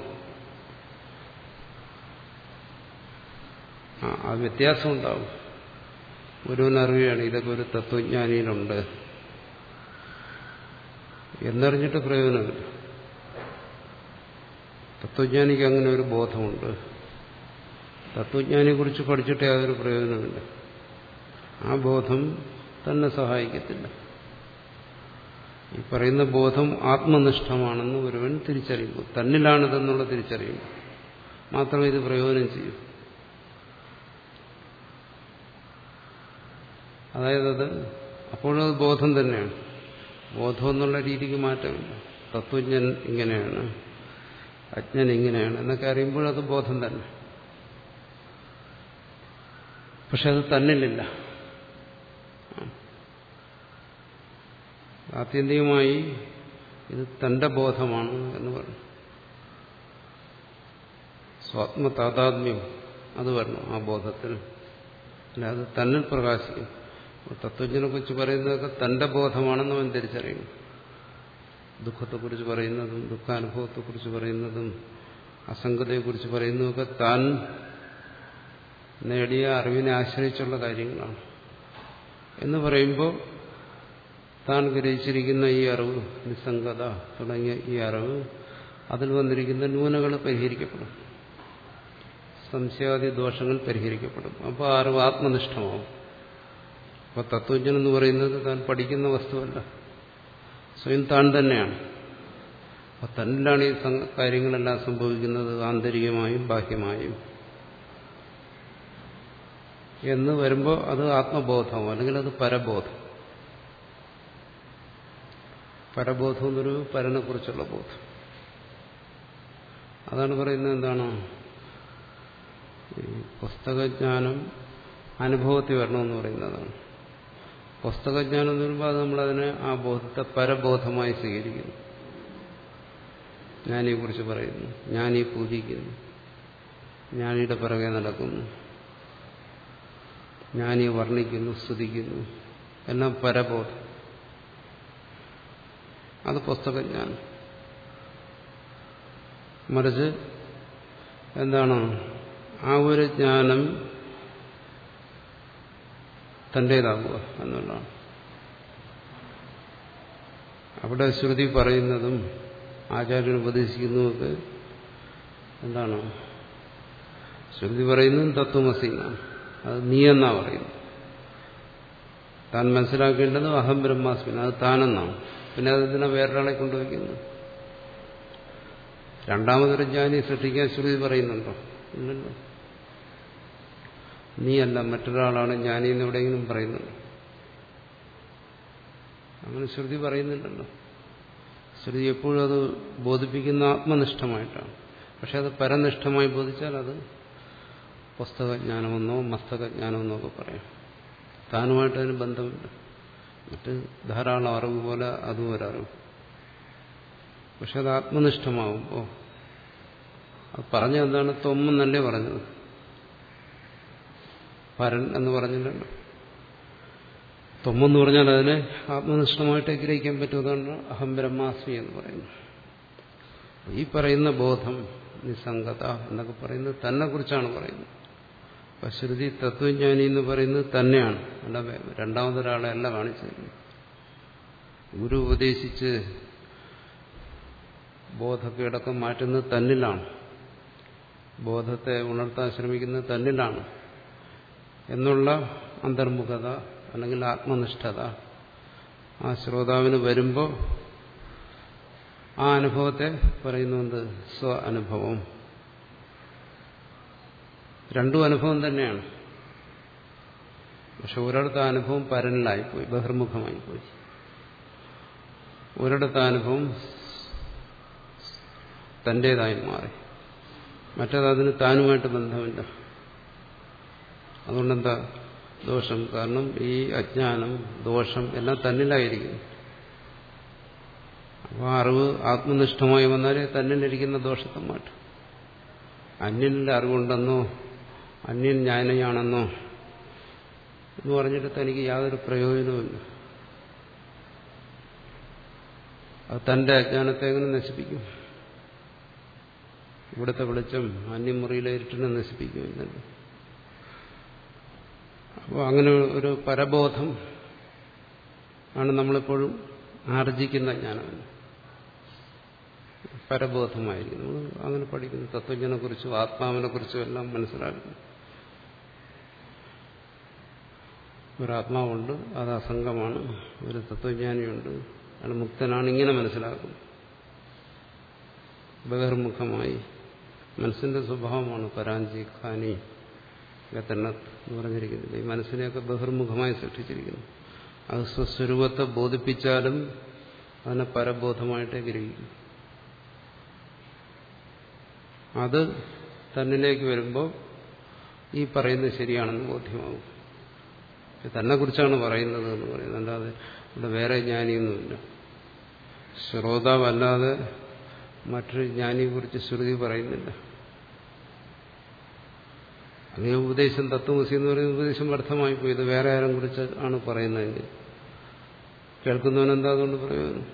ആ വ്യത്യാസം ഉണ്ടാവും. ഒരുവനറിയുകയാണ് ഇതൊക്കെ ഒരു തത്വജ്ഞാനിയിലുണ്ട്, എന്നറിഞ്ഞിട്ട് പ്രയോജനമില്ല. തത്വജ്ഞാനിക്ക് അങ്ങനെ ഒരു ബോധമുണ്ട്. തത്വജ്ഞാനിയെക്കുറിച്ച് പഠിച്ചിട്ട് യാതൊരു പ്രയോജനമില്ല. ആ ബോധം തന്നെ സഹായിക്കത്തില്ല. ഈ പറയുന്ന ബോധം ആത്മനിഷ്ഠമാണെന്ന് ഒരുവൻ തിരിച്ചറിയുമ്പോൾ, തന്നിലാണിതെന്നുള്ള തിരിച്ചറിയുമ്പോൾ മാത്രമേ ഇത് പ്രയോജനം ചെയ്യൂ. അതായത് അത് അപ്പോഴത് ബോധം തന്നെയാണ്. ബോധം എന്നുള്ള രീതിക്ക് മാറ്റമില്ല. തത്വജ്ഞൻ ഇങ്ങനെയാണ്, അജ്ഞൻ ഇങ്ങനെയാണ് എന്നൊക്കെ അറിയുമ്പോഴത് ബോധം തന്നെ. പക്ഷെ അത് തന്നിലില്ല. ആത്യന്തികമായി ഇത് തന്റെ ബോധമാണ് എന്ന് പറഞ്ഞു. സ്വാത്മതാതാത്മ്യം അത് വരണം ആ ബോധത്തിൽ. അല്ല, അത് തന്നിൽ പ്രകാശിക്കും. തത്വജ്ഞനെ കുറിച്ച് പറയുന്നതൊക്കെ തന്റെ ബോധമാണെന്ന് അവൻ തിരിച്ചറിയണം. ദുഃഖത്തെക്കുറിച്ച് പറയുന്നതും ദുഃഖാനുഭവത്തെക്കുറിച്ച് പറയുന്നതും അസംഗതയെക്കുറിച്ച് പറയുന്നതൊക്കെ താൻ നേടിയ അറിവിനെ ആശ്രയിച്ചുള്ള കാര്യങ്ങളാണ് എന്ന് പറയുമ്പോൾ താൻ ഗ്രഹിച്ചിരിക്കുന്ന ഈ അറിവ്, നിസ്സംഗത തുടങ്ങിയ ഈ അറിവ്, അതിൽ വന്നിരിക്കുന്ന ന്യൂനകൾ പരിഹരിക്കപ്പെടും, സംശയാദി ദോഷങ്ങൾ പരിഹരിക്കപ്പെടും. അപ്പോൾ ആ അറിവ് ആത്മനിഷ്ഠമാവും. അപ്പോൾ തത്വജ്ഞൻ എന്ന് പറയുന്നത് താൻ പഠിക്കുന്ന വസ്തുവല്ല, സ്വയം താൻ തന്നെയാണ്. അപ്പോൾ തന്നിലാണ് ഈ കാര്യങ്ങളെല്ലാം സംഭവിക്കുന്നത്, ആന്തരികമായും ബാഹ്യമായും എന്ന് വരുമ്പോൾ അത് ആത്മബോധമോ അല്ലെങ്കിൽ അത് പരബോധം. പരബോധം എന്നൊരു പരനെ കുറിച്ചുള്ള ബോധം. അതാണ് പറയുന്നത്. എന്താണ് ഈ പുസ്തകജ്ഞാനം അനുഭവത്തിൽ വരണമെന്ന് പറയുന്നതാണ്. പുസ്തകജ്ഞാനം എന്ന് പറയുമ്പോൾ അത് നമ്മളതിനെ ആ ബോധത്തെ പരബോധമായി സ്വീകരിക്കുന്നു. ഞാനീ കുറിച്ച് പറയുന്നു, ഞാനീ പൂജിക്കുന്നു, ഞാനീയുടെ പിറകെ നടക്കുന്നു, ഞാനീ വർണ്ണിക്കുന്നു, സ്തുതിക്കുന്നു, എല്ലാം പരബോധം. അത് പുസ്തകജ്ഞാനം. മറിച്ച് എന്താണ് ആ ഒരു ജ്ഞാനം തന്റേതാകുക എന്നുള്ളതാണ്. അവിടെ ശ്രുതി പറയുന്നതും ആചാര്യൻ ഉപദേശിക്കുന്നതുമൊക്കെ എന്താണ്? ശ്രുതി പറയുന്നതും തത്വമസി എന്നാണ്. അത് നീ എന്നാ പറയുന്നത്. താൻ മനസ്സിലാക്കേണ്ടത് അഹം ബ്രഹ്മാസ്മി, അത് താനെന്നാണ്. പിന്നെ അതിനെ വേറൊരാളെ കൊണ്ടുവയ്ക്കുന്നു. രണ്ടാമതൊരു ജ്ഞാനി സൃഷ്ടിക്കാൻ ശ്രുതി പറയുന്നുണ്ടോ? ഇല്ലല്ലോ. നീയല്ല മറ്റൊരാളാണ് ജ്ഞാനി എന്ന് എവിടെയെങ്കിലും പറയുന്നുണ്ടോ? അങ്ങനെ ശ്രുതി പറയുന്നില്ലല്ലോ. ശ്രുതി എപ്പോഴും അത് ബോധിപ്പിക്കുന്ന ആത്മനിഷ്ഠമായിട്ടാണ്. പക്ഷെ അത് പരനിഷ്ഠമായി ബോധിച്ചാൽ അത് പുസ്തകജ്ഞാനമെന്നോ മസ്തകജ്ഞാനമെന്നോ ഒക്കെ പറയാം. താനുമായിട്ട് അതിന് ബന്ധമില്ല. മറ്റ് ധാരാളം അറിവ് പോലെ അതും ഒരറിവ്. പക്ഷെ അത് ആത്മനിഷ്ഠമാവുമ്പോൾ അത് പറഞ്ഞെന്താണ്? ത്വമെന്നല്ലേ പറഞ്ഞത്, പരൻ എന്ന് പറഞ്ഞില്ലല്ലോ. ത്വമെന്ന് പറഞ്ഞാൽ അതിനെ ആത്മനിഷ്ഠമായിട്ട് ഗ്രഹിക്കാൻ പറ്റുന്നതാണ് അഹം ബ്രഹ്മാസ്മി എന്ന് പറയുന്നത്. ഈ പറയുന്ന ബോധം, നിസ്സംഗത എന്നൊക്കെ പറയുന്നത് തന്നെ കുറിച്ചാണ് പറയുന്നത്. അപ്പൊ ശ്രുതി തത്വജ്ഞാനി എന്ന് പറയുന്നത് തന്നെയാണ്, അല്ല രണ്ടാമതൊരാളെ അല്ല കാണിച്ചത്. ഗുരു ഉപദേശിച്ച് ബോധക്കേടൊക്കെ മാറ്റുന്നത് തന്നിലാണ്, ബോധത്തെ ഉണർത്താൻ ശ്രമിക്കുന്നത് തന്നിലാണ് എന്നുള്ള അന്തർമുഖത അല്ലെങ്കിൽ ആത്മനിഷ്ഠത ആ ശ്രോതാവിന് വരുമ്പോൾ ആ അനുഭവത്തെ പറയുന്നത് സ്വ അനുഭവം. രണ്ടും അനുഭവം തന്നെയാണ്. പക്ഷെ ഒരിടത്ത് അനുഭവം പരനിലായിപ്പോയി, ബഹിർമുഖമായിപ്പോയി. ഒരിടത്ത് അനുഭവം തന്റേതായി മാറി, മറ്റേത് അതിന് താനുമായിട്ട് ബന്ധമില്ല. അതുകൊണ്ടെന്താ ദോഷം? കാരണം ഈ അജ്ഞാനം, ദോഷം എല്ലാം തന്നിലായിരിക്കുന്നു. അപ്പോൾ അറിവ് ആത്മനിഷ്ഠമായി വന്നാലേ തന്നിലിരിക്കുന്ന ദോഷത്തെ മാറ്റും. അന്യനിലെ അറിവുണ്ടെന്നോ അന്യൻ ജ്ഞാനിയാണെന്നോ എന്ന് പറഞ്ഞിട്ട് തനിക്ക് യാതൊരു പ്രയോജനവുമില്ല. അത് തന്റെ അജ്ഞാനത്തെ എങ്ങനെ നശിപ്പിക്കും? ഇവിടുത്തെ വെളിച്ചം അന്യമുറിയിലെ ഇരുട്ടിനെ നശിപ്പിക്കുന്നില്ലല്ലോ. അപ്പോൾ അങ്ങനെ ഒരു പരബോധം ആണ് നമ്മളെപ്പോഴും ആർജിക്കുന്ന ജ്ഞാനം. പരബോധമായിരിക്കും. നമ്മൾ അങ്ങനെ പഠിക്കുന്നു. തത്വജ്ഞനെക്കുറിച്ചും ആത്മാവിനെക്കുറിച്ചും എല്ലാം മനസ്സിലാക്കുന്നു. ഒരാത്മാവുണ്ട്, അത് അസംഗമാണ്. ഒരു തത്വജ്ഞാനിയുണ്ട്, അയാൾ മുക്തനാണ്. ഇങ്ങനെ മനസ്സിലാക്കുന്നു. ബഹിർമുഖമായി മനസ്സിന്റെ സ്വഭാവമാണ് പരാഞ്ചി ഖാനി ഗതന്നത് എന്ന് പറഞ്ഞിരിക്കുന്നത്. ഈ മനസ്സിനെയൊക്കെ ബഹിർമുഖമായി സൃഷ്ടിച്ചിരിക്കുന്നു. അത് സ്വസ്വരൂപത്തെ ബോധിപ്പിച്ചാലും അതിനെ പരബോധമായിട്ടേ ഗ്രഹിക്കും. അത് തന്നിലേക്ക് വരുമ്പോൾ ഈ പറയുന്നത് ശരിയാണെന്ന് ബോധ്യമാകും. തന്നെ കുറിച്ചാണ് പറയുന്നത് എന്ന് പറയുന്നത്, അല്ലാതെ ഇവിടെ വേറെ ജ്ഞാനിയൊന്നുമില്ല. ശ്രോതാവല്ലാതെ മറ്റൊരു ജ്ഞാനിയെക്കുറിച്ച് ശ്രുതി പറയുന്നില്ല. അങ്ങനെ ഉപദേശം തത്വമസി എന്ന് പറയുന്ന ഉപദേശം വ്യർത്ഥമായി പോയി. ഇത് വേറെ ആരും കുറിച്ച് ആണ് പറയുന്നതെങ്കിൽ കേൾക്കുന്നവനെന്താ അതുകൊണ്ട് പ്രയോജനം?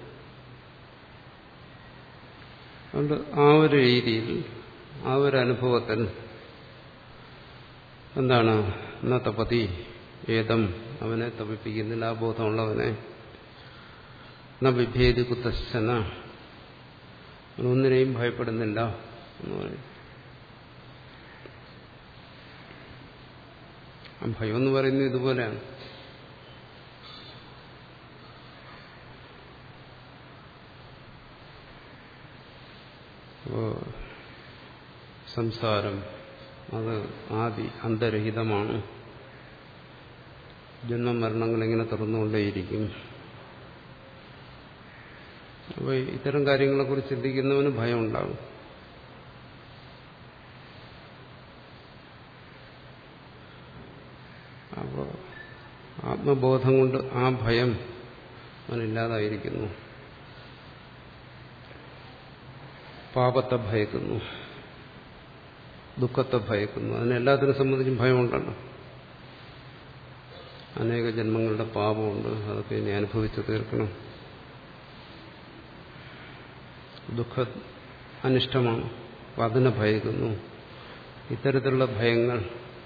അതുകൊണ്ട് ആ ഒരു രീതിയിൽ, ആ ഒരു അനുഭവത്തിൽ എന്താണ് ന തപതി ഏതം, അവനെ തപിപ്പിക്കുന്നില്ല, ആ ബോധമുള്ളവനെ. ന വിഭേദി കുത്തശ്ചന, ഒന്നിനെയും ഭയപ്പെടുന്നില്ല എന്ന് പറയും. ആ ഭയം എന്ന് പറയുന്നത് ഇതുപോലെയാണ്. സംസാരം അത് ആദി അന്തരഹിതമാണ്. ജന്മമരണങ്ങൾ ഇങ്ങനെ തുറന്നുകൊണ്ടേയിരിക്കും. അപ്പോൾ ഇത്തരം കാര്യങ്ങളെക്കുറിച്ച് ചിന്തിക്കുന്നവന് ഭയം ഉണ്ടാകും. അപ്പോൾ ആത്മബോധം കൊണ്ട് ആ ഭയം അവനില്ലാതായിരിക്കുന്നു. പാപത്തെ ഭയക്കുന്നു, ദുഃഖത്തെ ഭയക്കുന്നു. അതിനെല്ലാത്തിനെ സംബന്ധിച്ചും ഭയമുണ്ടല്ലോ. അനേക ജന്മങ്ങളുടെ പാപമുണ്ട്, അതൊക്കെ ഇനി അനുഭവിച്ചു തീർക്കണം. ദുഃഖ അനിഷ്ടമാണ്, അപ്പം അതിനെ ഭയക്കുന്നു. ഇത്തരത്തിലുള്ള ഭയങ്ങൾ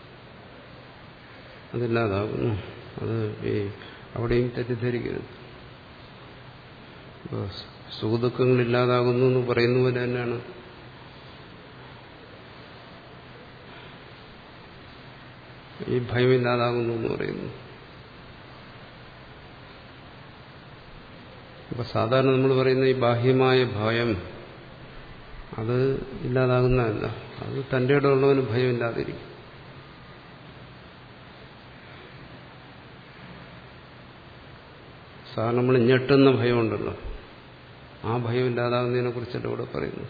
അതില്ലാതാകുന്നു. അത് ഈ അവിടെയും തെറ്റിദ്ധരിക്കരുത്. സുഖദുഃഖങ്ങളില്ലാതാകുന്നു എന്ന് പറയുന്ന പോലെ തന്നെയാണ് ഈ ഭയമില്ലാതാകുന്നു എന്ന് പറയുന്നു. അപ്പൊ സാധാരണ നമ്മൾ പറയുന്ന ഈ ബാഹ്യമായ ഭയം അത് ഇല്ലാതാകുന്നതല്ല. അത് തന്റെ ഇടമുള്ളവന് ഭയമില്ലാതിരിക്കും. സാധാരണ നമ്മൾ ഞെട്ടുന്ന ഭയമുണ്ടല്ലോ, ആ ഭയം ഇല്ലാതാകുന്നതിനെ കുറിച്ചല്ല ഇവിടെ പറയുന്നത്.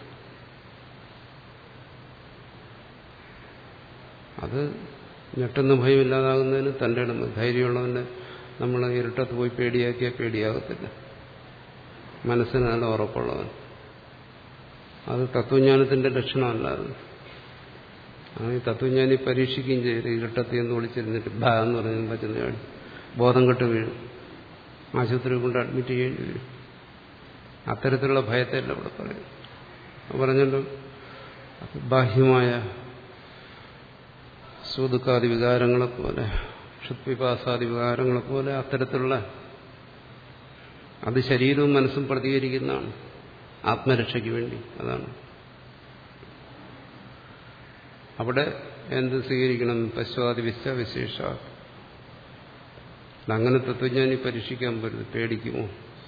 അത് ഞെട്ടുന്ന ഭയം ഇല്ലാതാകുന്നതിന് തന്റെ ഇടം, ധൈര്യമുള്ളവന് നമ്മൾ ഇരുട്ടത്ത് പോയി പേടിയാക്കിയാൽ പേടിയാകത്തില്ല. മനസ്സിന് നല്ല ഉറപ്പുള്ളവൻ. അത് തത്വജ്ഞാനത്തിന്റെ ലക്ഷണമല്ല. അത് ആ തത്വജ്ഞാനി പരീക്ഷിക്കുകയും ചെയ്ത് ഇരുട്ടത്ത് എന്ന് വിളിച്ചിരുന്നിട്ട് ബാ എന്ന് പറയുന്നത് പറ്റുന്ന ബോധം കെട്ട് വീഴും, ആശുപത്രി കൊണ്ട് അഡ്മിറ്റ് ചെയ്യേണ്ടി വരും. അത്തരത്തിലുള്ള ഭയത്തെയല്ല ഇവിടെ പറയും. പറഞ്ഞല്ലോ, ബാഹ്യമായ സുദുഃഖാദി വികാരങ്ങളെപ്പോലെ, ക്ഷുത്പിപാസാദി വികാരങ്ങളെപ്പോലെ അത്തരത്തിലുള്ള അത് ശരീരവും മനസ്സും പ്രതികരിക്കുന്നതാണ് ആത്മരക്ഷയ്ക്ക് വേണ്ടി. അതാണ് അവിടെ എന്ത് സ്വീകരിക്കണം? പശ്വാദിവിശ്വ വിശേഷ. അങ്ങനെ തത്വജ്ഞാനി പരീക്ഷിക്കാൻ പറ്റും. പേടിക്കുമോ?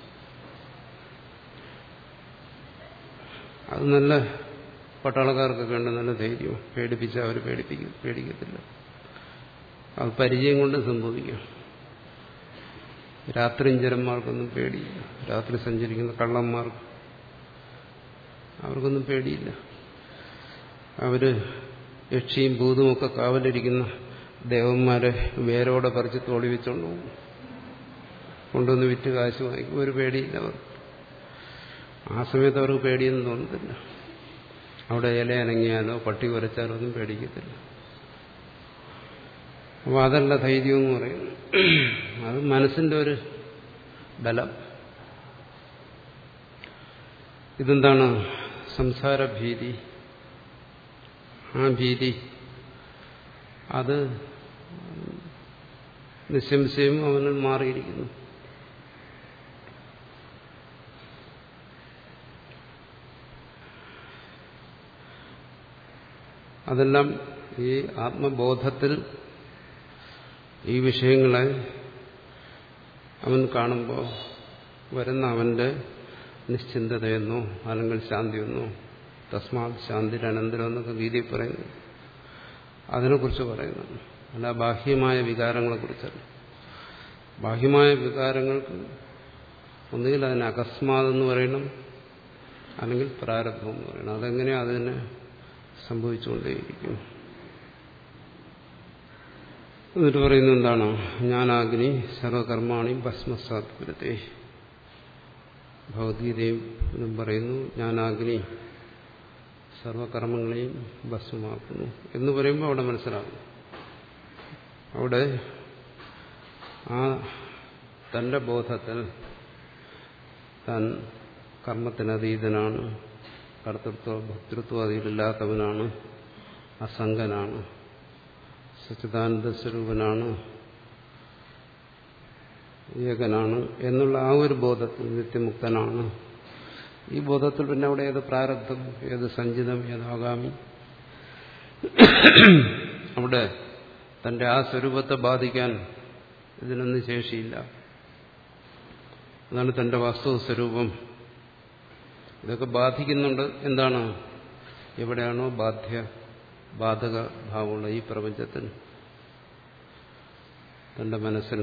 അത് നല്ല പട്ടാളക്കാർക്കൊക്കെ ഉണ്ട് നല്ല ധൈര്യം. പേടിപ്പിച്ചാൽ അവർ പേടിപ്പിക്കും പേടിക്കത്തില്ല. അത് പരിചയം കൊണ്ട് സംഭവിക്കും. രാത്രിഞ്ചരന്മാർക്കൊന്നും പേടിയില്ല. രാത്രി സഞ്ചരിക്കുന്ന കള്ളന്മാർക്ക് അവർക്കൊന്നും പേടിയില്ല. അവര് യക്ഷിയും ഭൂതവുമൊക്കെ കാവലിരിക്കുന്ന ദേവന്മാരെ വേരോടെ പറിച്ച് തോളി വെച്ചോണ്ട് പോകും. കൊണ്ടുവന്ന് വിറ്റ് കാശ് വാങ്ങിക്കും. ഒരു പേടിയില്ല അവർ. ആ സമയത്ത് അവർക്ക് പേടിയൊന്നും തോന്നത്തില്ല. അവിടെ ഇല അനങ്ങിയാലോ പട്ടി കുരച്ചാലോ ഒന്നും പേടിക്കത്തില്ല. അപ്പോൾ അതല്ല ധൈര്യം എന്ന് പറയുന്നത്. അത് മനസ്സിന്റെ ഒരു ബലം. ഇതെന്താണ്? സംസാരഭീതി. ആ ഭീതി അത് നിസ്സംശയം അവനിൽ മാറിയിരിക്കുന്നു. അതെല്ലാം ഈ ആത്മബോധത്തിൽ ഈ വിഷയങ്ങളെ അവൻ കാണുമ്പോൾ വരുന്ന അവന്റെ നിശ്ചിന്തതയെന്നോ അല്ലെങ്കിൽ ശാന്തിയെന്നോ തസ്മാത് ശാന്തിരനന്തരം എന്നൊക്കെ ഗീതയിൽ പറയുന്നു. അതിനെക്കുറിച്ച് പറയുന്നു. അല്ല ബാഹ്യമായ വികാരങ്ങളെക്കുറിച്ചല്ല. ബാഹ്യമായ വികാരങ്ങൾക്ക് ഒന്നുകിൽ അതിന് അകസ്മാതെന്ന് പറയണം, അല്ലെങ്കിൽ പ്രാരബ്ധം എന്ന് പറയണം. അതെങ്ങനെയാ അതിന് സംഭവിച്ചുകൊണ്ടേയിരിക്കും. എന്നിട്ട് പറയുന്നത് എന്താണ്? ജ്ഞാനാഗ്നി സർവകർമാണി ഭസ്മസാത് കുരുതേ. ഭഗവത്ഗീതയും പറയുന്നു ജ്ഞാനാഗ്നി സർവകർമ്മങ്ങളെയും ഭസ്മമാക്കുന്നു എന്ന് പറയുമ്പോൾ അവിടെ മനസ്സിലാകും, അവിടെ ആ തന്റെ ബോധത്തിൽ താൻ കർമ്മത്തിനതീതനാണ്, കർത്തൃത്വ ഭക്തൃത്വം അതിലില്ലാത്തവനാണ്, അസംഗനാണ്, സച്ചിദാനന്ദ സ്വരൂപനാണ്, ഏകനാണ് എന്നുള്ള ആ ഒരു ബോധത്തിൽ നിത്യമുക്തനാണ്. ഈ ബോധത്തിൽ പിന്നെ അവിടെ ഏത് പ്രാരബ്ധം, ഏത് സഞ്ചിതം, ഏത് ആഗാമി, അവിടെ തന്റെ ആ സ്വരൂപത്തെ ബാധിക്കാൻ ഇതിനൊന്നും ശേഷിയില്ല. അതാണ് തന്റെ വാസ്തവ സ്വരൂപം. ഇതൊക്കെ ബാധിക്കുന്നുണ്ട്. എന്താണ്? എവിടെയാണോ ബാധ്യ ബാധക ഭാവമുള്ള ഈ പ്രപഞ്ചത്തിൽ, തന്റെ മനസ്സിൽ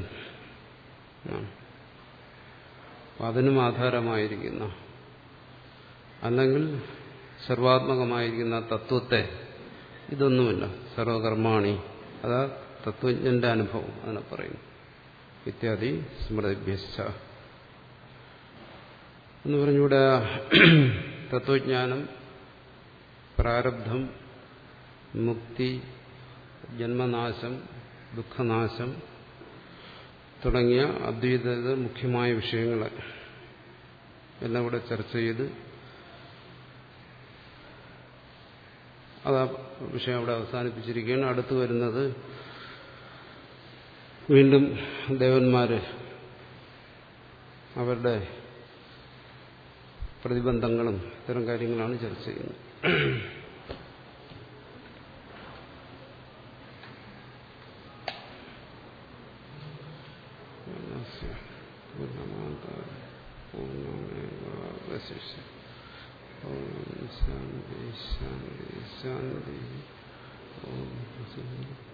അതിനും ആധാരമായിരിക്കുന്ന അല്ലെങ്കിൽ സർവാത്മകമായിരിക്കുന്ന തത്വത്തെ ഇതൊന്നുമില്ല. സർവകർമാണി, അതാ തത്വജ്ഞന്റെ അനുഭവം അതിനെ പറയുന്നു. ഇത്യാദി സ്മൃതിഭ്യശ്ച എന്ന് പറഞ്ഞൂടെ. തത്വജ്ഞാനം, പ്രാരബ്ധം, മുക്തി, ജന്മനാശം, ദുഃഖനാശം തുടങ്ങിയ അദ്വൈത മുഖ്യമായ വിഷയങ്ങളെ എല്ലാം കൂടെ ചർച്ച ചെയ്ത് അതാ വിഷയം അവിടെ അവസാനിപ്പിച്ചിരിക്കുകയാണ്. അടുത്തു വരുന്നത് വീണ്ടും ദേവന്മാര് അവരുടെ പ്രതിബന്ധങ്ങളും ഇത്തരം കാര്യങ്ങളാണ് ചർച്ച ചെയ്യുന്നത്. ശാന്തി ശാന്തി ശാന്തി. ഓം